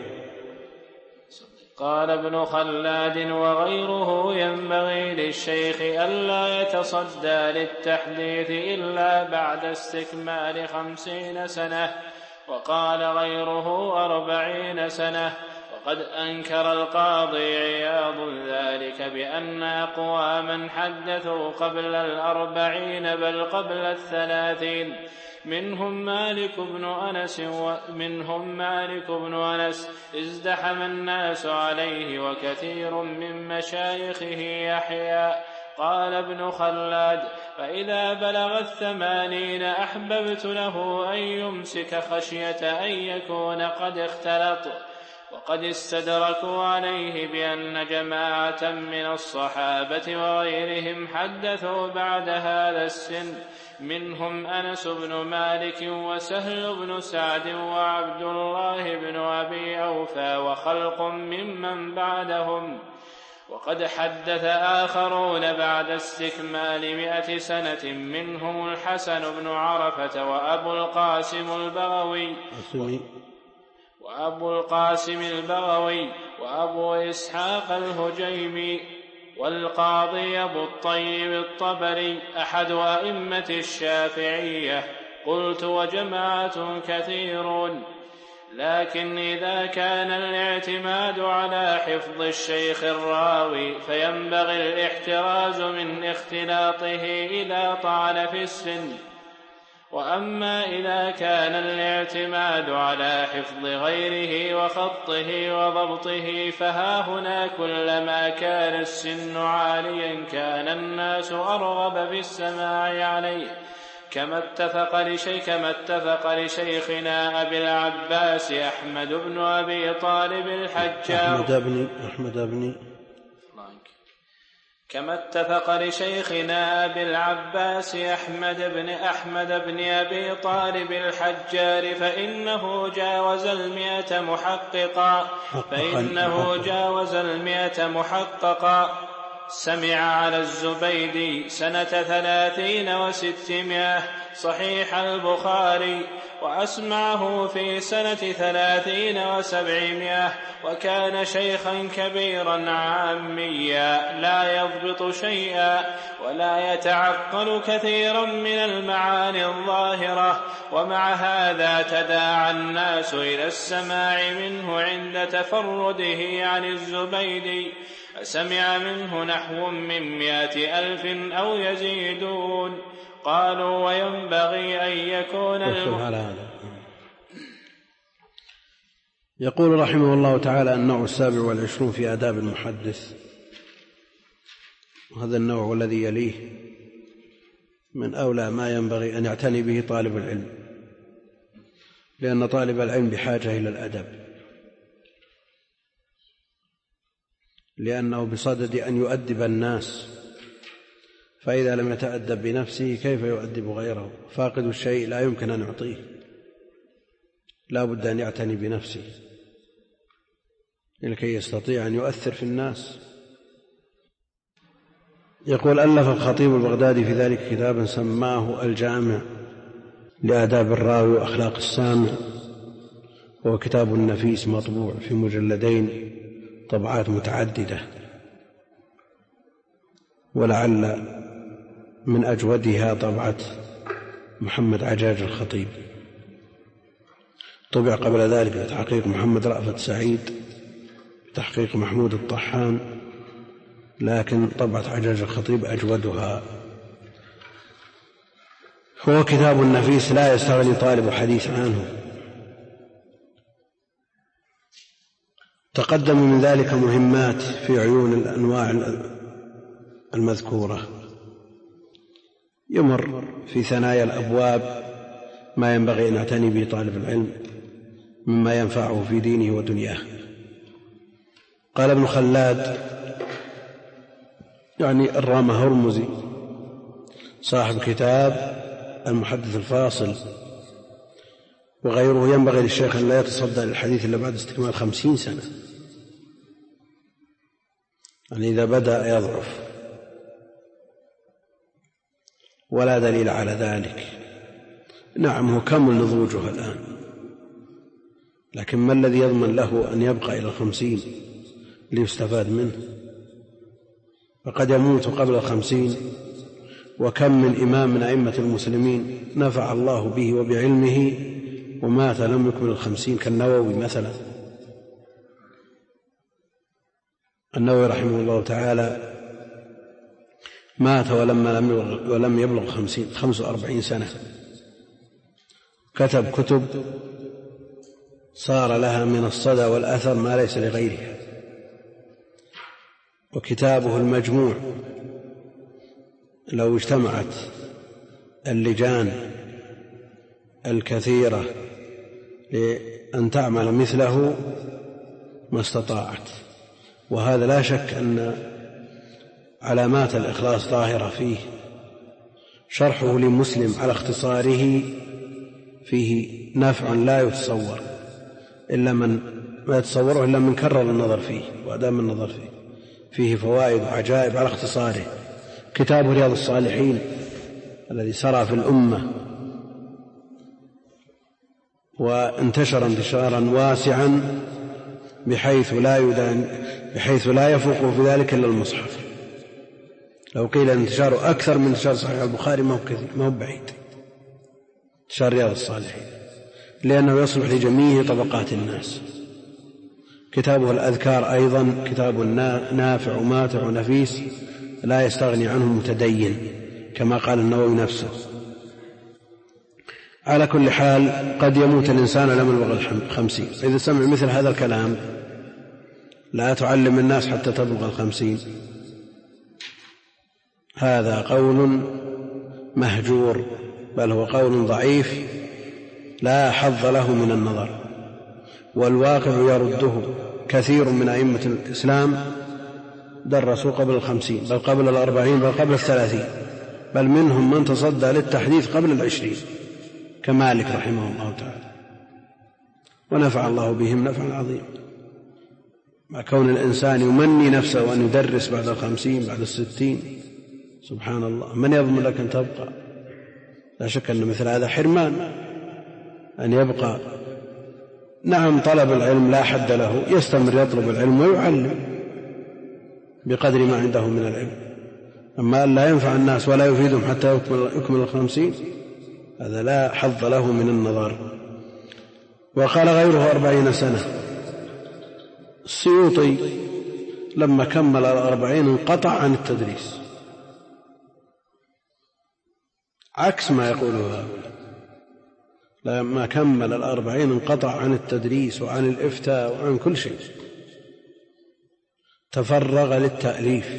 قال ابن خلاد وغيره ينبغي للشيخ ألا يتصدى للتحديث إلا بعد استكمال خمسين سنة، وقال غيره أربعين سنة. وقد أنكر القاضي عياض ذلك بأن أقواما حدثوا قبل الأربعين بل قبل الثلاثين، منهم مالك بن أنس ومنهم مالك بن أنس ازدحم الناس عليه وكثير من مشايخه يحيى. قال ابن خلاد: فإذا بلغ الثمانين أحببت له أن يمسك خشية أن يكون قد اختلط. وقد استدركوا عليه بأن جماعة من الصحابة وغيرهم حدثوا بعد هذا السن، منهم أنس بن مالك وسهل بن سعد وعبد الله بن أبي أوفى وخلق ممن بعدهم. وقد حدث آخرون بعد استكمال مئة سنة، منهم الحسن بن عرفة وأبو القاسم البغوي وأبو القاسم البغوي وأبو إسحاق الهجيمي والقاضي أبو الطيب الطبري أحد أئمة الشافعية. قلت: وجماعة كثيرون. لكن إذا كان الاعتماد على حفظ الشيخ الراوي فينبغي الاحتراز من اختلاطه إذا طعن في السن. وأما إذا كان الاعتماد على حفظ غيره وخطه وضبطه فها هنا كلما كان السن عاليا كان الناس أرغب في السماع عليه، كما اتفق لشيخ كما اتفق لشيخنا أبي العباس أحمد بن أبي طالب الحجار أحمد بن أحمد بن كما اتفق لشيخنا أبي العباس أحمد بن أحمد بن أبي طالب الحجار فإنه جاوز المئة محققا فإنه جاوز المئة محققا. سمع على الزبيدي سنة ثلاثين وستمائة صحيح البخاري، وأسمعه في سنة ثلاثين وسبعمائة، وكان شيخا كبيرا عاميا لا يضبط شيئا ولا يتعقل كثيرا من المعاني الظاهرة، ومع هذا تداعى الناس إلى السماع منه عند تفرده عن الزبيدي، فسمع منه نحو من مائة ألف أو يزيدون. قالوا: وينبغي أن يكون الم... يقول رحمه الله تعالى: النوع السابع والعشرون في آداب المحدث، وهذا النوع والذي يليه من أولى ما ينبغي أن يعتني به طالب العلم، لأن طالب العلم بحاجة إلى الأدب، لأنه بصدد أن يؤدب الناس، فإذا لم يتأدب بنفسه كيف يؤدب غيره؟ فاقد الشيء لا يمكن أن يعطيه، لا بد أن يعتني بنفسه لكي يستطيع أن يؤثر في الناس. يقول: ألف الخطيب البغدادي في ذلك كتابا سماه الجامع لآداب الراوي وأخلاق السامع، وهو كتاب نفيس مطبوع في مجلدين طبعات متعددة، ولعل من أجودها طبعة محمد عجاج الخطيب، طبع قبل ذلك بتحقيق محمد رأفت سعيد بتحقيق محمود الطحان، لكن طبعة عجاج الخطيب أجودها. هو كتاب نفيس لا يستغني طالب حديث عنه. تقدم من ذلك مهمات في عيون الأنواع المذكورة، يمر في ثنايا الأبواب ما ينبغي أن يعتني به طالب العلم مما ينفعه في دينه ودنياه. قال ابن خلاد يعني الرام هرمزي صاحب كتاب المحدث الفاصل وغيره، ينبغي للشيخ أن لا يتصدى للحديث إلا بعد استكمال خمسين سنة، يعني إذا بدأ يضعف، ولا دليل على ذلك. نعم هو كمل نضوجه الآن، لكن ما الذي يضمن له أن يبقى إلى الخمسين ليستفاد منه؟ فقد يموت قبل الخمسين، وكم من إمام من أئمة المسلمين نفع الله به وبعلمه ومات لم يكمل الخمسين، كالنووي مثلا. النووي رحمه الله تعالى مات ولما لم يبلغ, ولم يبلغ خمسين خمس وأربعين سنة، كتب كتب صار لها من الصدى والأثر ما ليس لغيرها، وكتابه المجموع لو اجتمعت اللجان الكثيرة لأن تعمل مثله ما استطاعت. وهذا لا شك أن علامات الإخلاص ظاهرة فيه. شرحه لمسلم على اختصاره فيه نفع لا يتصور إلا من ما يتصوره إلا من كرر النظر فيه وأدام النظر فيه. فيه فوائد وعجائب على اختصاره. كتاب رياض الصالحين الذي سرى في الأمة وانتشر انتشارا واسعا بحيث لا يدان بحيث لا يفوق في ذلك إلا المصحف. لو قيل انتشاره أكثر من انتشار صحيح البخاري ما هو كثير، ما هو بعيد انتشار رياض الصالحين، لأنه يصلح لجميع طبقات الناس. كتابه الأذكار أيضا كتاب نافع وماتع ونفيس لا يستغني عنه متدين كما قال النووي نفسه. على كل حال قد يموت الإنسان لم يبلغ الخمسين. إذا سمع مثل هذا الكلام لا تعلم الناس حتى تبلغ الخمسين، هذا قول مهجور، بل هو قول ضعيف لا حظ له من النظر. والواقع يرده. كثير من أئمة الإسلام درسوا قبل الخمسين، بل قبل الأربعين، بل قبل الثلاثين، بل منهم من تصدى للتحديث قبل العشرين كمالك رحمه الله تعالى، ونفع الله بهم نفعا عظيما. مع كون الإنسان يمني نفسه وأن يدرس بعد الخمسين بعد الستين، سبحان الله، من يضمن لك أن تبقى؟ لا شك أن مثل هذا حرمان أن يبقى. نعم طلب العلم لا حد له، يستمر يطلب العلم ويعلم بقدر ما عنده من العلم. أما أن لا ينفع الناس ولا يفيدهم حتى يكمل الخمسين، هذا لا حظ له من النظر. وقال غيره أربعين سنة. السيوطي لما كمل الأربعين انقطع عن التدريس، عكس ما يقوله هؤلاء. لما كمل الأربعين انقطع عن التدريس وعن الإفتاء وعن كل شيء، تفرغ للتأليف،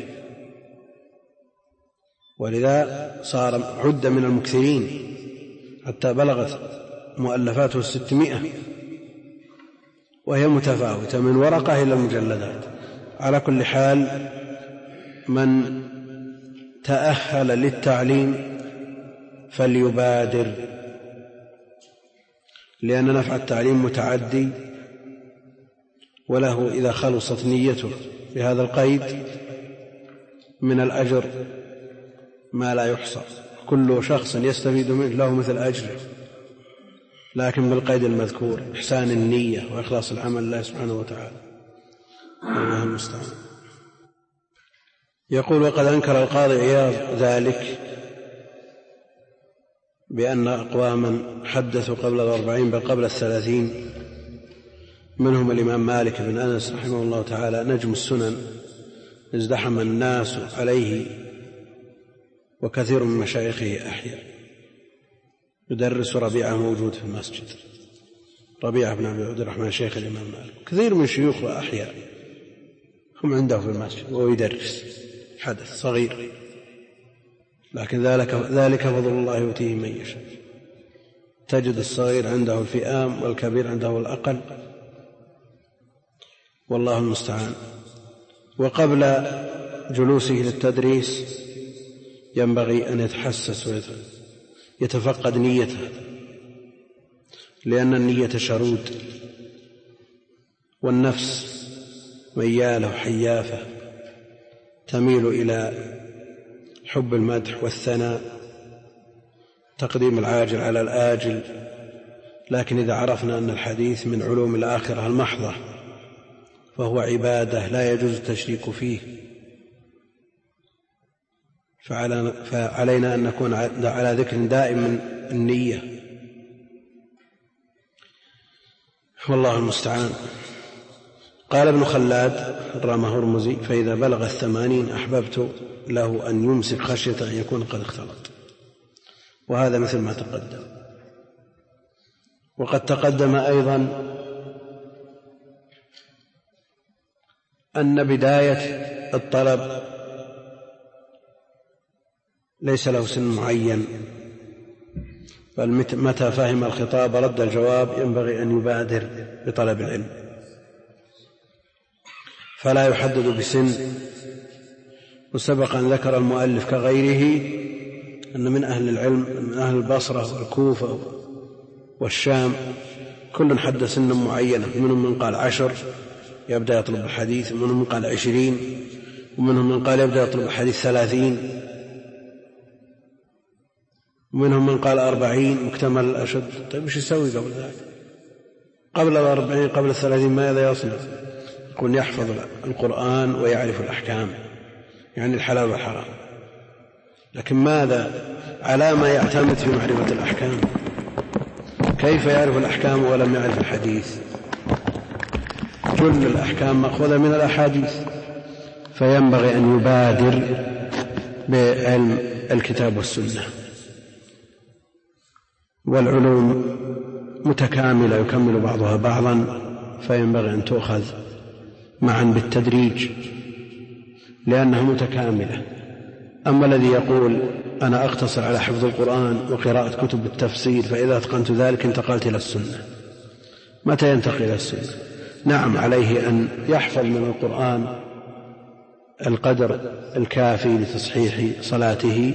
ولذا صار عد من المكثرين حتى بلغت مؤلفاته الستمائة، وهي متفاوتة من ورقة إلى المجلدات. على كل حال من تأهل للتعليم فليبادر، لأن نفع التعليم متعدي، وله إذا خلصت نيته بهذا القيد من الأجر ما لا يحصى. كل شخص يستفيد منه له مثل أجره، لكن بالقيد المذكور: إحسان النية وإخلاص العمل لله سبحانه وتعالى. الله المستعان. يقول: وقد أنكر القاضي عياض ذلك بأن أقواما حدثوا قبل الأربعين بل قبل الثلاثين، منهم الإمام مالك بن أنس رحمه الله تعالى نجم السنن، ازدحم الناس عليه وكثير من مشايخه أحياء، يدرس ربيعة موجود في المسجد، ربيعة بن عبد الرحمن شيخ الإمام مالك، كثير من شيوخه أحياء هم عنده في المسجد وهو يدرس، حدث صغير، لكن ذلك, ذلك فضل الله يؤتيه من يشاء. تجد الصغير عنده الفئام والكبير عنده الأقل، والله المستعان. وقبل جلوسه للتدريس ينبغي أن يتحسس ويتفقد نيته، لأن النية شرود، والنفس ميالة وحيافة تميل إلى حب المدح والثناء، تقديم العاجل على الآجل. لكن إذا عرفنا أن الحديث من علوم الآخرة المحضة فهو عبادة لا يجوز التشريك فيه، فعلينا أن نكون على ذكر دائم من النية، والله المستعان. قال ابن خلاد الرام هرمزي: فإذا بلغ الثمانين أحببت له أن يمسك خشية أن يكون قد اختلط. وهذا مثل ما تقدم. وقد تقدم أيضا أن بداية الطلب ليس له سن معين، بل متى فهم الخطاب رد الجواب ينبغي أن يبادر بطلب العلم، فلا يحدد بسن. وسبق أن ذكر المؤلف كغيره أن من أهل العلم من أهل البصرة والكوفة والشام كل حد سن معينة، منهم من قال عشر يبدأ يطلب الحديث، ومنهم من قال عشرين، ومنهم من قال يبدأ يطلب الحديث ثلاثين، ومنهم من قال أربعين مكتمل الأشد. طيب وش يسوي قبل ذلك؟ قبل الأربعين قبل الثلاثين ماذا يصنع؟ يكون يحفظ القرآن ويعرف الأحكام، يعني الحلال والحرام. لكن ماذا على ما يعتمد في معرفة الأحكام؟ كيف يعرف الأحكام ولم يعرف الحديث؟ كل الأحكام مأخوذة من الأحاديث، فينبغي أن يبادر بعلم الكتاب والسنة. والعلوم متكاملة يكمل بعضها بعضا، فينبغي أن تؤخذ معا بالتدريج لأنها متكاملة. أما الذي يقول أنا أقتصر على حفظ القرآن وقراءة كتب التفسير فإذا أتقنت ذلك انتقلت إلى السنة، متى ينتقل إلى السنة؟ نعم، عليه أن يحفظ من القرآن القدر الكافي لتصحيح صلاته،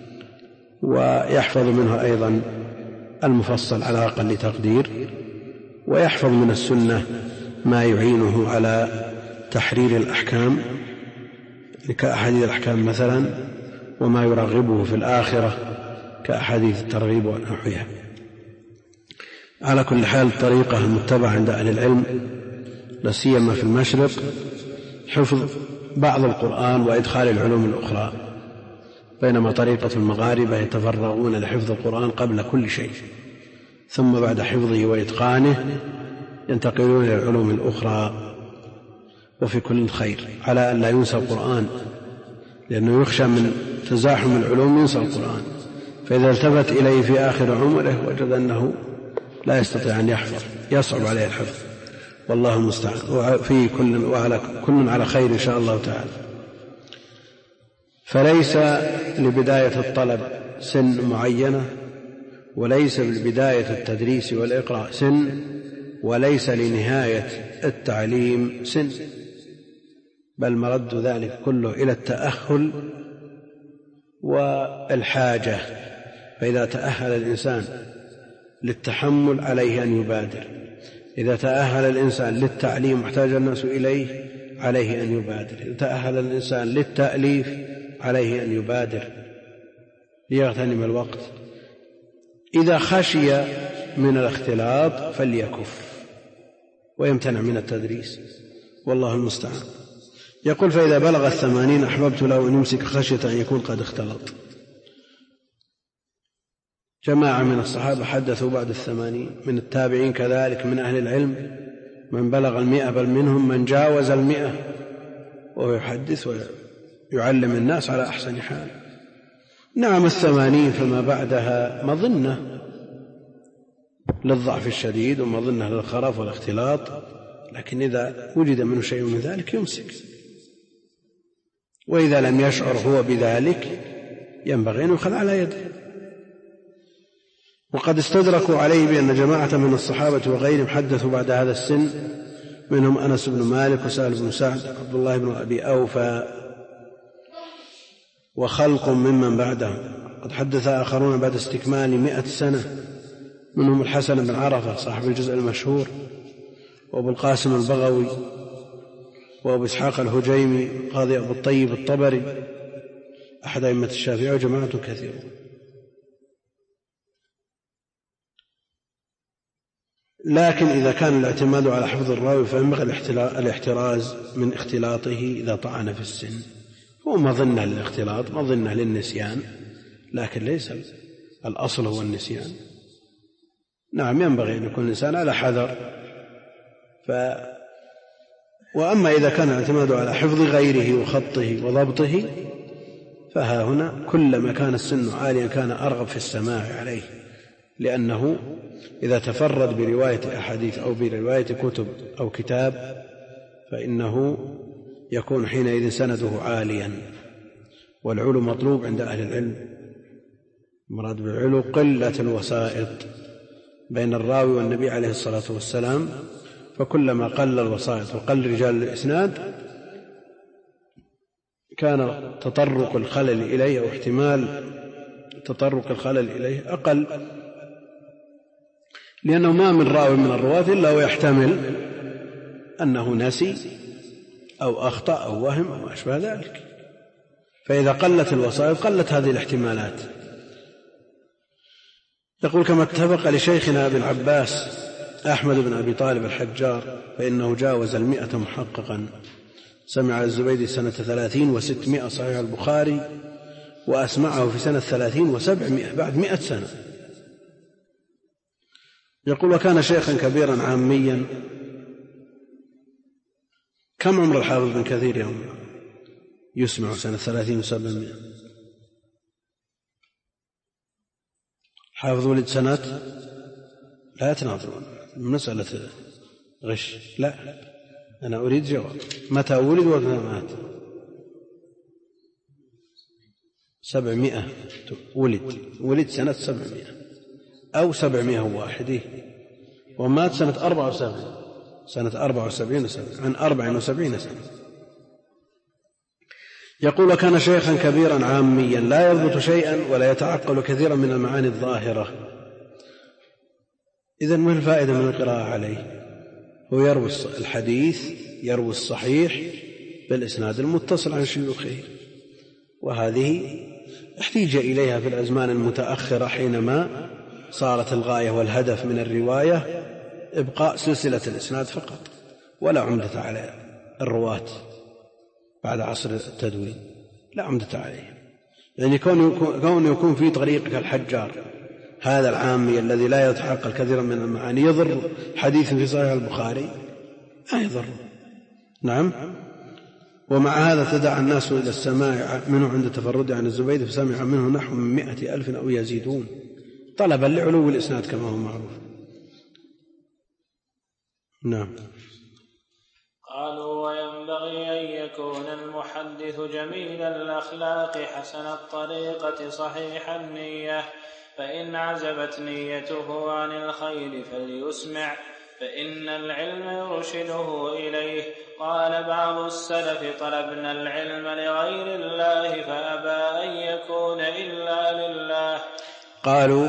ويحفظ منه أيضا المفصل على أقل تقدير، ويحفظ من السنة ما يعينه على تحرير الأحكام كأحاديث الأحكام مثلا، وما يرغبه في الآخرة كأحاديث الترغيب ونحوها. على كل حال الطريقة المتبعة عند أهل العلم لا سيما في المشرق حفظ بعض القرآن وإدخال العلوم الأخرى، بينما طريقة المغاربة يتفرغون لحفظ القرآن قبل كل شيء، ثم بعد حفظه وإتقانه ينتقلون إلى العلوم الأخرى. وفي كل خير، على أن لا ينسى القرآن، لأنه يخشى من تزاحم العلوم ينسى القرآن، فإذا التفت إليه في آخر عمره وجد أنه لا يستطيع أن يحفظ، يصعب عليه الحفظ، والله المستعان. وفي كل وعلى كل على خير إن شاء الله تعالى. فليس لبداية الطلب سن معينة، وليس لبداية التدريس والإقراء سن، وليس لنهاية التعليم سن، بل مرد ذلك كله إلى التأهل والحاجة. فإذا تأهل الإنسان للتحمل عليه أن يبادر، إذا تأهل الإنسان للتعليم واحتاج الناس إليه عليه أن يبادر، إذا تأهل الإنسان للتأليف عليه أن يبادر ليغتنم الوقت. إذا خشي من الاختلاط فليكف ويمتنع من التدريس، والله المستعان. يقول فإذا بلغ الثمانين أحببت له أن يمسك خشية أن يكون قد اختلط. جماعة من الصحابة حدثوا بعد الثمانين، من التابعين كذلك، من أهل العلم من بلغ المئة، بل منهم من جاوز المئة وهو يحدث ويعلم الناس على أحسن حال. نعم الثمانين فما بعدها مظنة للضعف الشديد ومظنة للخرف والاختلاط، لكن إذا وجد منه شيء من ذلك يمسك، وإذا لم يشعر هو بذلك ينبغي أن يخل على يده. وقد استدركوا عليه بأن جماعة من الصحابة وغيرهم حدثوا بعد هذا السن، منهم أنس بن مالك وسهل بن سعد عبد الله بن أبي أوفى وخلق ممن بعدهم. قد حدث آخرون بعد استكمال مئة سنة، منهم الحسن بن عرفة صاحب الجزء المشهور، وأبو القاسم البغوي، وأبو إسحاق الهجيمي، قاضي أبو الطيب الطبري أحد أئمة الشافعية، وجماعة كثيرة. لكن إذا كان الاعتماد على حفظ الراوي فينبغي الاحتراز من اختلاطه إذا طعن في السن. هو مظنة للاختلاط، مظنة للنسيان، لكن ليس الأصل هو النسيان. نعم ينبغي أن يكون الإنسان على حذر. ف... وأما إذا كان الاعتماد على حفظ غيره وخطه وضبطه فها هنا كلما كان السن عاليا كان أرغب في السماع عليه، لأنه إذا تفرد برواية أحاديث أو برواية كتب أو كتاب فإنه يكون حينئذ سنده عاليا، والعلو مطلوب عند أهل العلم. مراد بالعلو قلة الوسائط بين الراوي والنبي عليه الصلاة والسلام، فكلما قل الوسائط وقل رجال الإسناد كان تطرق الخلل إليه أو احتمال تطرق الخلل إليه أقل، لأنه ما من راوي من الرواة إلا ويحتمل أنه نسي أو أخطأ أو وهم أو أشبه ذلك. فإذا قلت الوسائط قلت هذه الاحتمالات. يقول: كما اتفق لشيخنا أبي العباس أحمد بن أبي طالب الحجار فإنه جاوز المئة محققا، سمع الزبيدي سنة ثلاثين وستمائة صحيح البخاري، وأسمعه في سنة ثلاثين وسبعمائة بعد مئة سنة. يقول: وكان شيخا كبيرا عاميا. كم عمر الحافظ بن كثير يوم يسمع؟ سنة ثلاثين وسبعمائة. حافظ ولد سنة، لا تناظرون مسألة غش، لا، أنا أريد جواب. متى ولد ومتى مات؟ سبعمائة ولد ولد سنة سبعمائة أو سبعمائة وواحد، ومات سنة أربعة وسبعين سنة أربعة وسبعين سنة عن أربع وسبعين سنة. يقول: كان شيخا كبيرا عاميا لا يضبط شيئا ولا يتعقل كثيرا من المعاني الظاهرة. إذن ما الفائدة من القراءة عليه؟ هو يروي الحديث، يروي الصحيح بالإسناد المتصل عن شيوخه، وهذه احتيج إليها في الأزمان المتأخرة حينما صارت الغاية والهدف من الرواية إبقاء سلسلة الإسناد فقط ولا عمدة على الرواة. بعد عصر التدوين لا عمدة عليه، يعني كون يكون في طريقك الحجار هذا العامي الذي لا يتحقق كثيرا من المعاني يضر حديث في صحيح البخاري؟ لا يضر. نعم. ومع هذا تدعى الناس إلى السماع منه عند تفرده عن الزبيدي، فسمع منه نحو من مئة ألف أو يزيدون، طلبا لعلو الإسناد كما هو معروف. نعم. قالوا: وينبغي أن يكون المحدث جميل الأخلاق حسن الطريقة صحيح النية، فإن عزبت نيته عن الخير فليسمع، فإن العلم يرشده إليه. قال بعض السلف: طلبنا العلم لغير الله فأبى أن يكون إلا لله. قالوا،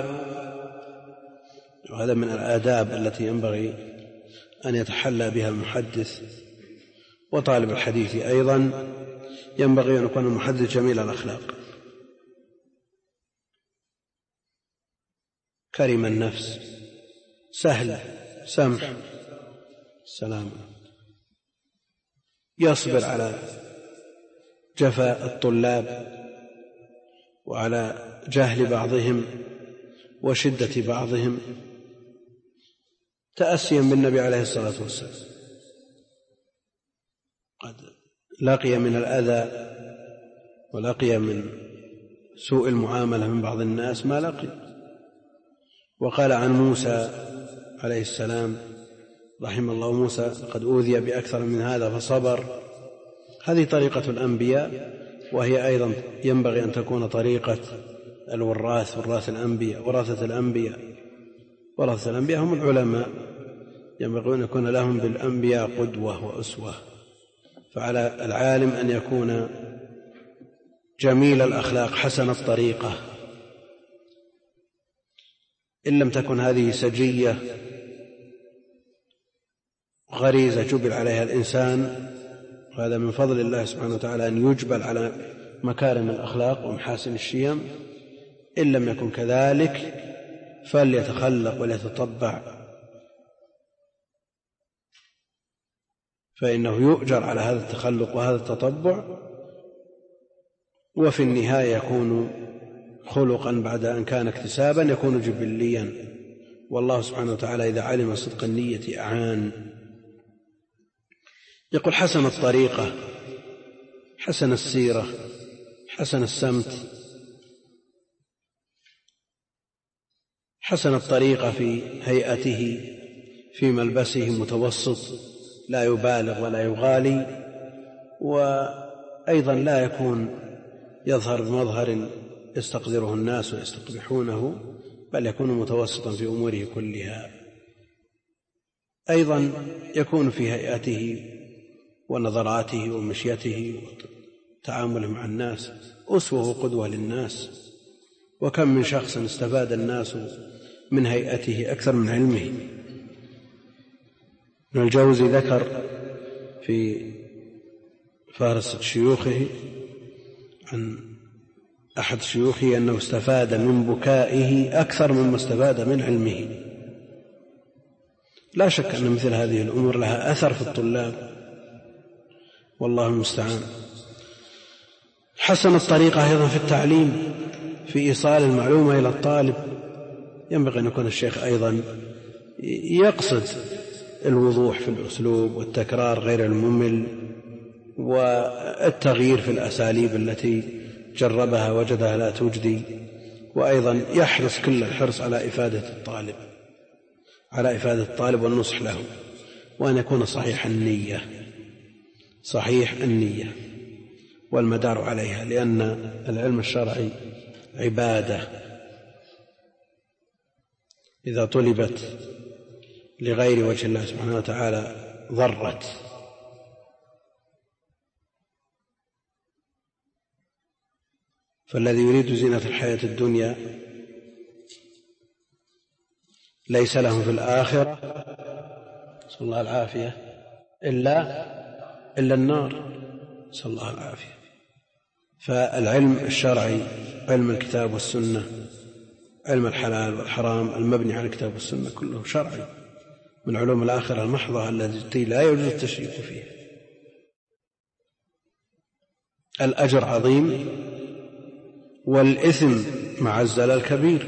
وهذا من الآداب التي ينبغي أن يتحلى بها المحدث وطالب الحديث أيضا، ينبغي أن يكون المحدث جميل الأخلاق كريم النفس سهل سمح سلام، يصبر على جفاء الطلاب وعلى جهل بعضهم وشدة بعضهم، تأسيا بالنبي عليه الصلاة والسلام. قد لقي من الأذى ولقي من سوء المعاملة من بعض الناس ما لقي. وقال عن موسى عليه السلام رحم الله موسى: قد أوذي بأكثر من هذا فصبر. هذه طريقة الأنبياء، وهي أيضا ينبغي أن تكون طريقة الوراث، وراث الأنبياء ورثة الأنبياء ورثة الأنبياء هم العلماء، ينبغي أن يكون لهم بالأنبياء قدوة وأسوة. فعلى العالم أن يكون جميل الأخلاق حسن الطريقة، إن لم تكن هذه سجية غريزة جبل عليها الإنسان، وهذا من فضل الله سبحانه وتعالى أن يجبل على مكارم الأخلاق ومحاسن الشيم. إن لم يكن كذلك فليتخلق وليتطبع، فإنه يؤجر على هذا التخلق وهذا التطبع، وفي النهاية يكون خلقا بعد أن كان اكتسابا، يكون جبليا. والله سبحانه وتعالى إذا علم صدق النية أعان. يقول حسن الطريقة، حسن السيرة، حسن السمت، حسن الطريقة في هيئته، في ملبسه متوسط لا يبالغ ولا يغالي، وأيضا لا يكون يظهر بمظهر يستقذره الناس ويستقبحونه، بل يكون متوسطا في أموره كلها. أيضا يكون في هيئته ونظراته ومشيته وتعامله مع الناس أسوة وقدوة للناس. وكم من شخص استفاد الناس من هيئته أكثر من علمه. ابن الجوزي ذكر في فارس شيوخه عن أحد شيوخه أنه استفاد من بكائه أكثر مما استفاد من علمه. لا شك أن مثل هذه الأمور لها أثر في الطلاب، والله المستعان. حسن الطريقة أيضا في التعليم، في إيصال المعلومة إلى الطالب. ينبغي أن يكون الشيخ أيضا يقصد الوضوح في الأسلوب والتكرار غير الممل والتغيير في الأساليب التي جربها وجدها لا تجدي، وأيضا يحرص كل الحرص على إفادة الطالب على إفادة الطالب والنصح له، وأن يكون صحيح النية صحيح النية والمدار عليها، لأن العلم الشرعي عبادة إذا طلبت لغير وجه الله سبحانه وتعالى ضرت. فالذي يريد زينة الحياة الدنيا ليس له في الآخرة نسأل الله العافية إلا إلا النار، نسأل الله العافية. فالعلم الشرعي، علم الكتاب والسنة، علم الحلال والحرام المبني على الكتاب والسنة، كله شرعي من علوم الآخرة المحضة التي لا يوجد التشريك فيها. الأجر عظيم والإثم مع الزلال كبير.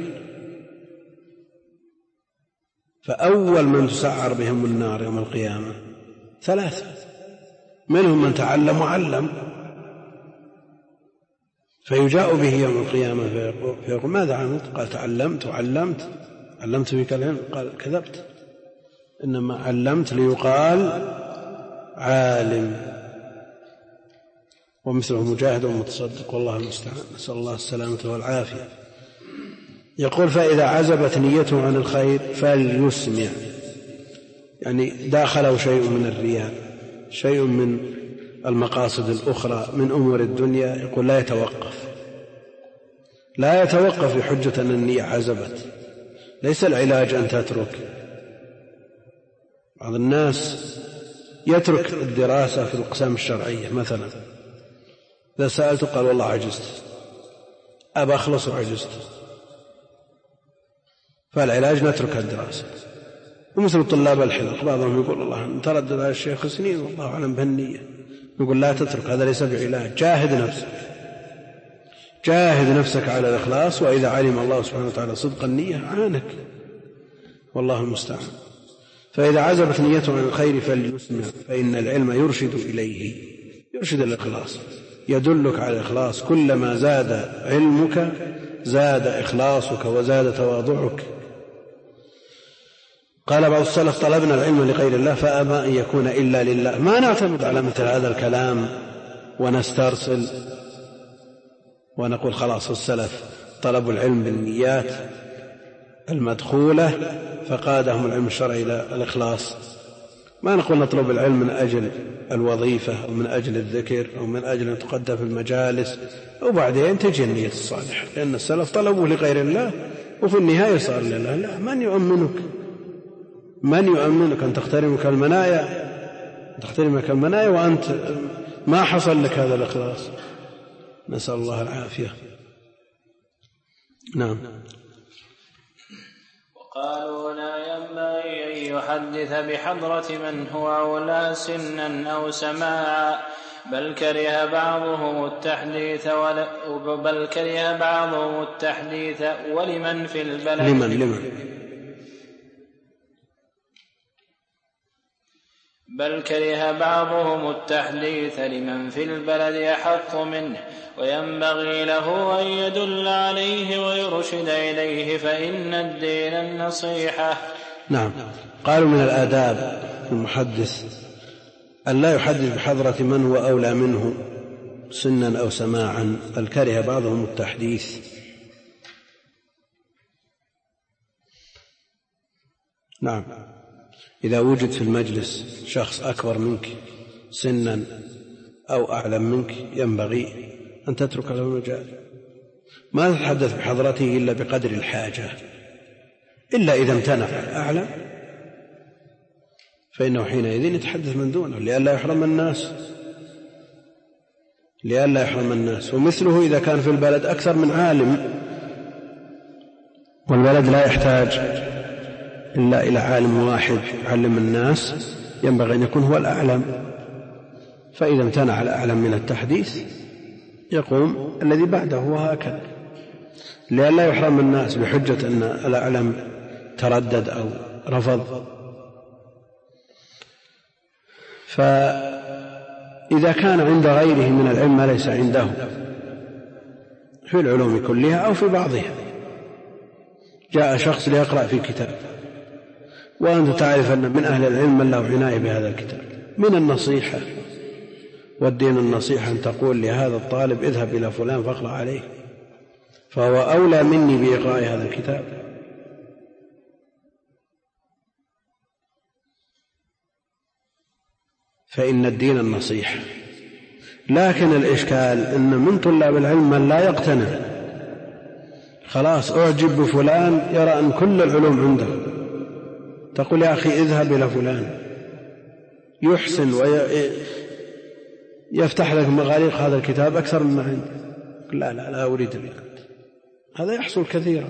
فأول من تسعر بهم النار يوم القيامة ثلاثة، منهم من تعلم وعلم، فيجاء به يوم القيامة فيقول ماذا عملت؟ قال تعلمت وعلمت. علمت بك العلم؟ قال كذبت، إنما علمت ليقال عالم. ومثله مجاهد ومتصدق، والله المستعان، نسأل الله السلامة والعافية. يقول فإذا عزبت نيته عن الخير فليسمع، يعني داخله شيء من الرياء، شيء من المقاصد الأخرى من أمور الدنيا، يقول لا يتوقف لا يتوقف بحجة أن النية عزبت. ليس العلاج أن تترك. بعض الناس يترك الدراسة في الأقسام الشرعية مثلا، إذا سألت قال والله عجزت، أبى أخلص وعجزت، فالعلاج نترك الدراسة. ومثل طلاب الحلق بعضهم يقول الله تردد على الشيخ سنين والله أعلم بهالنية، يقول لا تترك، هذا ليس بعلاج. جاهد نفسك جاهد نفسك على الإخلاص، وإذا علم الله سبحانه وتعالى صدق النية عانك، والله المستعان. فإذا عزبت نيته عن الخير فليسمع، فإن العلم يرشد إليه، يرشد الإخلاص، يدلك على الإخلاص. كلما زاد علمك زاد إخلاصك وزاد تواضعك. قال بعض السلف طلبنا العلم لغير الله فأبى أن يكون إلا لله. ما نعتمد على مثل هذا الكلام ونسترسل ونقول خلاص السلف طلبوا العلم بالنيات المدخولة فقادهم العلم الشرعي إلى الإخلاص. ما نقول نطلب العلم من أجل الوظيفة أو من أجل الذكر أو من أجل أن تقدم في المجالس وبعدين تجي النية الصالحة، لأن السلف طلبوا لغير الله وفي النهاية صار لله. لا، من يؤمنك من يؤمنك أن تخترمك المنايا تخترمك المنايا وأنت ما حصل لك هذا الإخلاص؟ نسأل الله العافية. نعم. وقالوا لا ينبغي أن يحدث بحضرة من هو أولى سنا أو سماعا، بل كره بعضهم التحديث بل كره بعضهم التحديث ولمن في البلد لمن لمن بل كره بعضهم التحديث لمن في البلد أحق منه، وينبغي له أن يدل عليه ويرشد إليه، فإن الدين النصيحة. نعم. قالوا من الآداب في المحدث أن لا يحدث بحضرة من هو أولى منه سنا أو سماعا، بل كره بعضهم التحديث. نعم. إذا وجد في المجلس شخص أكبر منك سنا أو أعلم منك ينبغي أن تترك له المجال، ما تتحدث بحضرته إلا بقدر الحاجة، إلا إذا امتنع الأعلم فإنه حينئذ يتحدث من دونه لئلا يحرم الناس لئلا يحرم الناس. ومثله إذا كان في البلد أكثر من عالم والبلد لا يحتاج إلا إلى عالم واحد يعلم الناس، ينبغي أن يكون هو الأعلم، فإذا امتنع الأعلم من التحديث يقوم الذي بعده وهكذا، لئلا يحرم الناس بحجة أن الأعلم تردد أو رفض. فإذا كان عند غيره من العلم ما ليس عنده في العلوم كلها أو في بعضها، جاء شخص ليقرأ في كتاب وأنت تعرف أن من أهل العلم من له عناية بهذا الكتاب، من النصيحة والدين النصيحة أن تقول لهذا الطالب اذهب إلى فلان فاقرأ عليه، فهو أولى مني بإقراء هذا الكتاب. فإن الدين النصيحة. لكن الإشكال أن من طلاب العلم من لا يقتنع، خلاص أعجب بفلان يرى أن كل العلوم عنده، تقول يا أخي اذهب إلى فلان يحسن ويفتح لك مغاليق هذا الكتاب أكثر مما عندك، لا لا لا أريد الآن. هذا يحصل كثيرا،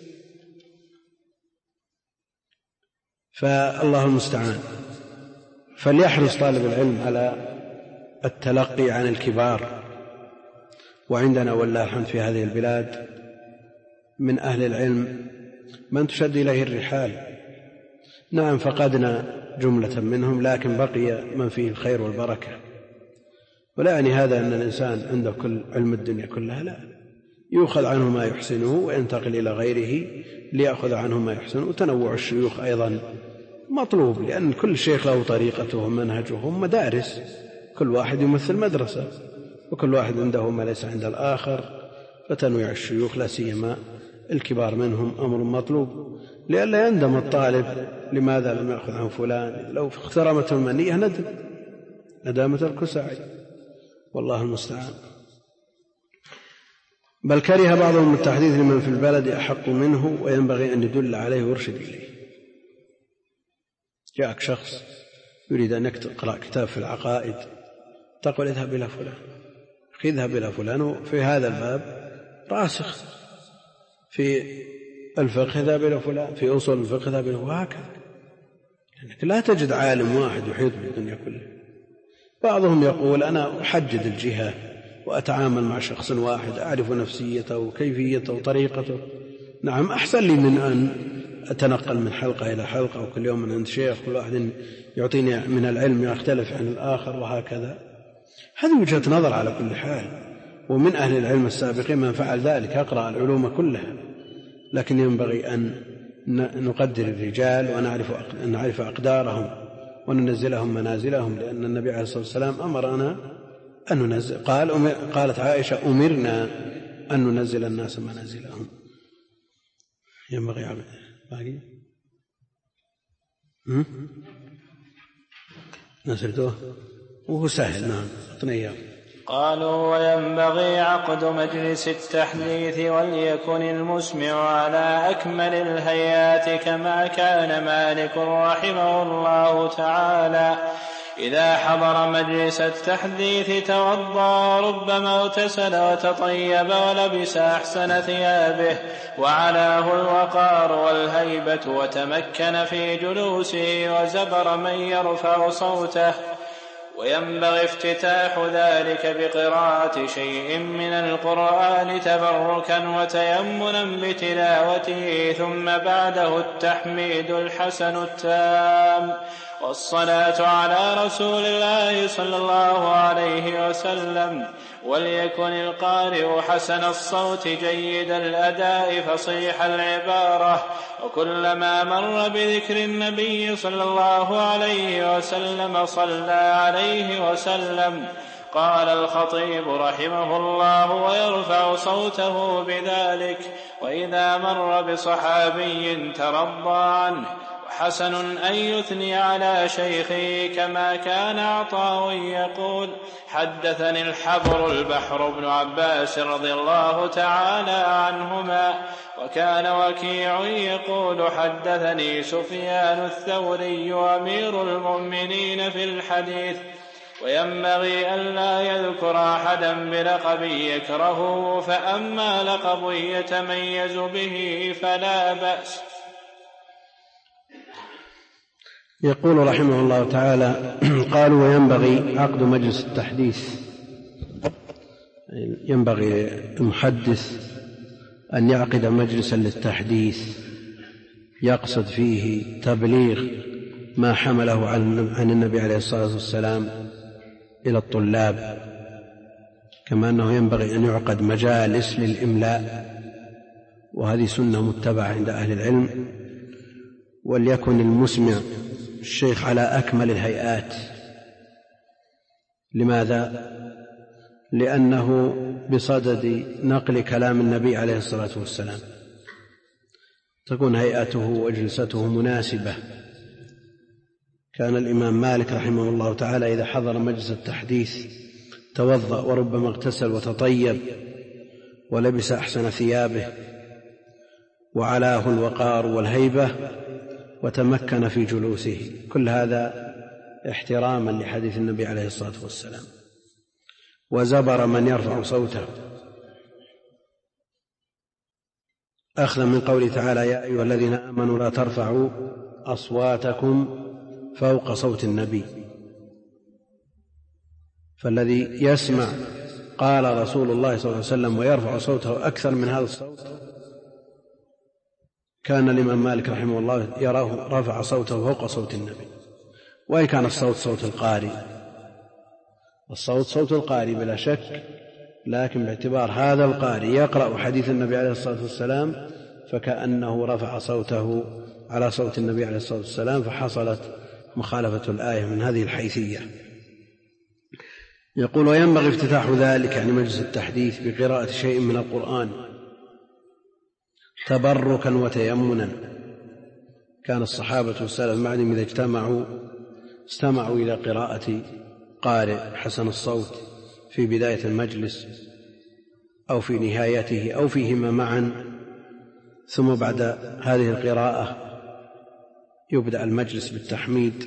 فالله المستعان. فليحرص طالب العلم على التلقي عن الكبار، وعندنا والله الحمد في هذه البلاد من أهل العلم من تشد إليه الرحال. نعم فقدنا جملة منهم، لكن بقي من فيه الخير والبركة. ولا يعني هذا أن الإنسان عنده كل علم الدنيا كلها، لا، يؤخذ عنه ما يحسنه وينتقل إلى غيره ليأخذ عنه ما يحسنه. وتنوع الشيوخ أيضا مطلوب، لأن كل شيخ له طريقته ومنهجه، هم مدارس، كل واحد يمثل مدرسة وكل واحد عنده ما ليس عند الآخر. فتنويع الشيوخ لا سيما الكبار منهم أمر مطلوب، لئلا يندم الطالب لماذا لم يأخذ عن فلان، لو اخترمته المنية ندم ندامة الكساعي، والله المستعان. بل كره بعضهم التحديث لمن في البلد أحق منه، وينبغي أن يدل عليه ويرشد إليه. جاءك شخص يريد أن يقرأ كتاب في العقائد، تقول اذهب إلى فلان، اذهب إلى فلان في هذا الباب راسخ، في الفقه اذهب إلى فلان، في أصول الفقه اذهب إلى، وهكذا، لأنك لا تجد عالم واحد يحيط بالدنيا كلها. بعضهم يقول أنا أحدد الجهة وأتعامل مع شخص واحد، أعرف نفسيته وكيفيته وطريقته. نعم أحسن لي من أن أتنقل من حلقة إلى حلقة وكل يوم من عند شيخ، كل واحد يعطيني من العلم يختلف عن الآخر وهكذا. هذه وجهة نظر على كل حال، ومن أهل العلم السابقين من فعل ذلك، يقرأ العلوم كلها. لكن ينبغي أن نقدر الرجال ونعرف أن نعرف أقدارهم وننزلهم منازلهم، لأن النبي عليه الصلاة والسلام أمرنا أن ننزل، قال أمر قالت عائشة أمرنا أن ننزل الناس منازلهم. ينبغي على باقي نسردوه وهو سهل. نعم اعطني. قالوا وينبغي عقد مجلس التحديث وليكن المسمع على أكمل الهيئات كما كان مالك رحمه الله تعالى إذا حضر مجلس التحديث توضأ ربما اغتسل وتطيب ولبس أحسن ثيابه وعلاه الوقار والهيبة وتمكن في جلوسه وزبر من يرفع صوته. وينبغي افتتاح ذلك بقراءة شيء من القرآن تبركا وتيمنا بتلاوته ثم بعده التحميد الحسن التام والصلاة على رسول الله صلى الله عليه وسلم. وليكن القارئ حسن الصوت جيد الأداء فصيح العبارة وكلما مر بذكر النبي صلى الله عليه وسلم صلى عليه وسلم. قال الخطيب رحمه الله ويرفع صوته بذلك. وإذا مر بصحابي ترضى عنه. حسن أن يثني على شيخه كما كان عطاء يقول حدثني الحبر البحر بن عباس رضي الله تعالى عنهما وكان وكيع يقول حدثني سفيان الثوري أمير المؤمنين في الحديث. وينبغي أن لا يذكر أحدا بلقب يكرهه فأما لقب يتميز به فلا بأس. يقول رحمه الله تعالى قالوا وينبغي عقد مجلس التحديث. ينبغي المحدث أن يعقد مجلسا للتحديث يقصد فيه تبليغ ما حمله عن النبي عليه الصلاة والسلام إلى الطلاب، كما أنه ينبغي أن يعقد مجالس للإملاء، وهذه سنة متبعة عند أهل العلم. وليكن المسمع الشيخ على أكمل الهيئات. لماذا؟ لأنه بصدد نقل كلام النبي عليه الصلاة والسلام تكون هيئته وجلسته مناسبة. كان الإمام مالك رحمه الله تعالى إذا حضر مجلس التحديث توضأ وربما اغتسل وتطيب ولبس أحسن ثيابه وعلاه الوقار والهيبة وتمكن في جلوسه، كل هذا احتراما لحديث النبي عليه الصلاة والسلام. وزبر من يرفع صوته أخذا من قوله تعالى يا أيها الذين آمنوا لا ترفعوا أصواتكم فوق صوت النبي. فالذي يسمع قال رسول الله صلى الله عليه وسلم ويرفع صوته أكثر من هذا الصوت، كان الإمام مالك رحمه الله يراه رفع صوته فوق صوت النبي. وإن كان الصوت صوت القارئ، الصوت صوت القارئ بلا شك، لكن باعتبار هذا القارئ يقرأ حديث النبي عليه الصلاة والسلام فكأنه رفع صوته على صوت النبي عليه الصلاة والسلام، فحصلت مخالفة الآية من هذه الحيثية. يقول وينبغي افتتاح ذلك يعني مجلس التحديث بقراءة شيء من القرآن تبركا وتيمنا. كان الصحابة والسلف بعدهم إذا اجتمعوا استمعوا إلى قراءة قارئ حسن الصوت في بداية المجلس أو في نهايته أو فيهما معا، ثم بعد هذه القراءة يبدأ المجلس بالتحميد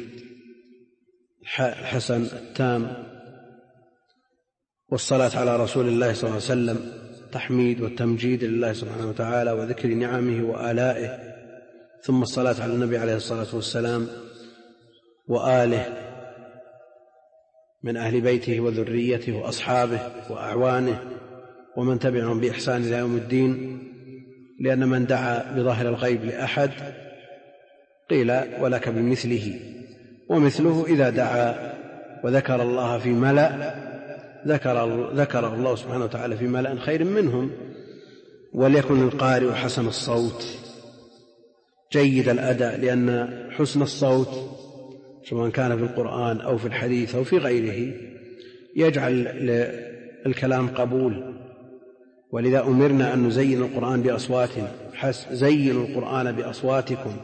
الحسن التام والصلاة على رسول الله صلى الله عليه وسلم، تحميد والتمجيد لله سبحانه وتعالى وذكر نعمه وآلائه، ثم الصلاة على النبي عليه الصلاة والسلام وآله من أهل بيته وذريته وأصحابه وأعوانه ومن تبعهم بإحسان إلى يوم الدين. لأن من دعا بظاهر الغيب لأحد قيل ولك بمثله، ومثله إذا دعا وذكر الله في ملأ ذكر ذكر الله سبحانه وتعالى في ملأ خير منهم. وليكن القارئ حسن الصوت جيد الأداء، لأن حسن الصوت سواء كان في القرآن أو في الحديث أو في غيره يجعل الكلام قبول ولذا أمرنا أن نزين القرآن بأصواتنا، زينوا القرآن بأصواتكم.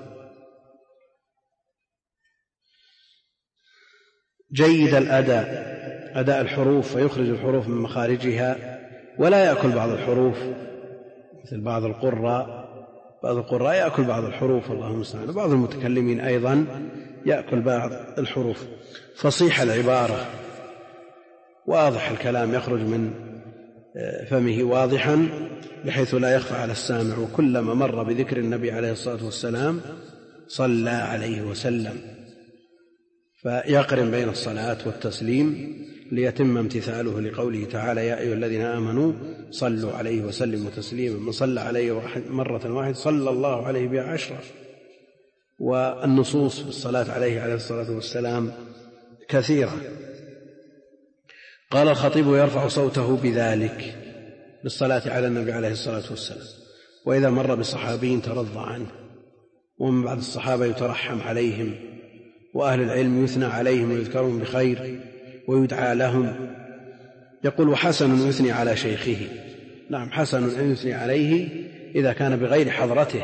جيد الأداء، أداء الحروف، فيخرج الحروف من مخارجها ولا يأكل بعض الحروف مثل بعض القراء. بعض القراء يأكل بعض الحروف والله المستعان، وبعض المتكلمين أيضا يأكل بعض الحروف. فصيح العبارة، واضح الكلام، يخرج من فمه واضحا بحيث لا يخفى على السامع، وكلما مر بذكر النبي عليه الصلاة والسلام صلى عليه وسلم، فيقرن بين الصلاة والتسليم ليتم امتثاله لقوله تعالى: يا أيها الذين آمنوا صلوا عليه وسلموا تسليما، من صلى عليه مرة واحدة صلى الله عليه بها عشرة. والنصوص في الصلاة عليه عليه الصلاة والسلام كثيرة. قال الخطيب: يرفع صوته بذلك، بالصلاة على النبي عليه الصلاة والسلام، وإذا مر بصحابي ترضى عنه، ومن بعد الصحابة يترحم عليهم، وأهل العلم يثنى عليهم ويذكرهم بخير ويدعى لهم. يقول: وحسن يثني على شيخه. نعم، حسن أن يثني عليه إذا كان بغير حضرته،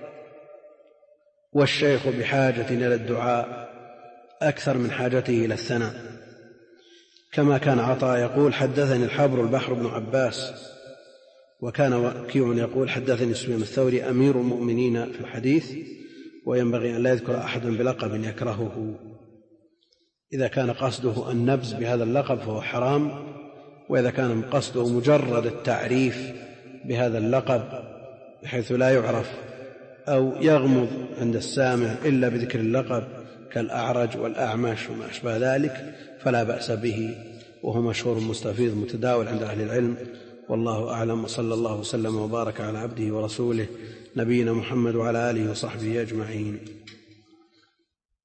والشيخ بحاجة إلى الدعاء أكثر من حاجته إلى الثناء، كما كان عطاء يقول: حدثني الحبر البحر بن عباس، وكان وكيع يقول: حدثني سفيان الثوري أمير المؤمنين في الحديث، وينبغي أن لا يذكر أحد بلقب يكرهه. إذا كان قصده النبذ بهذا اللقب فهو حرام، وإذا كان قصده مجرد التعريف بهذا اللقب بحيث لا يعرف أو يغمض عند السامع إلا بذكر اللقب كالأعرج والأعمش وما أشبه ذلك فلا بأس به، وهو مشهور مستفيض متداول عند أهل العلم، والله أعلم. وصلى الله وسلم وبارك على عبده ورسوله نبينا محمد وعلى آله وصحبه أجمعين.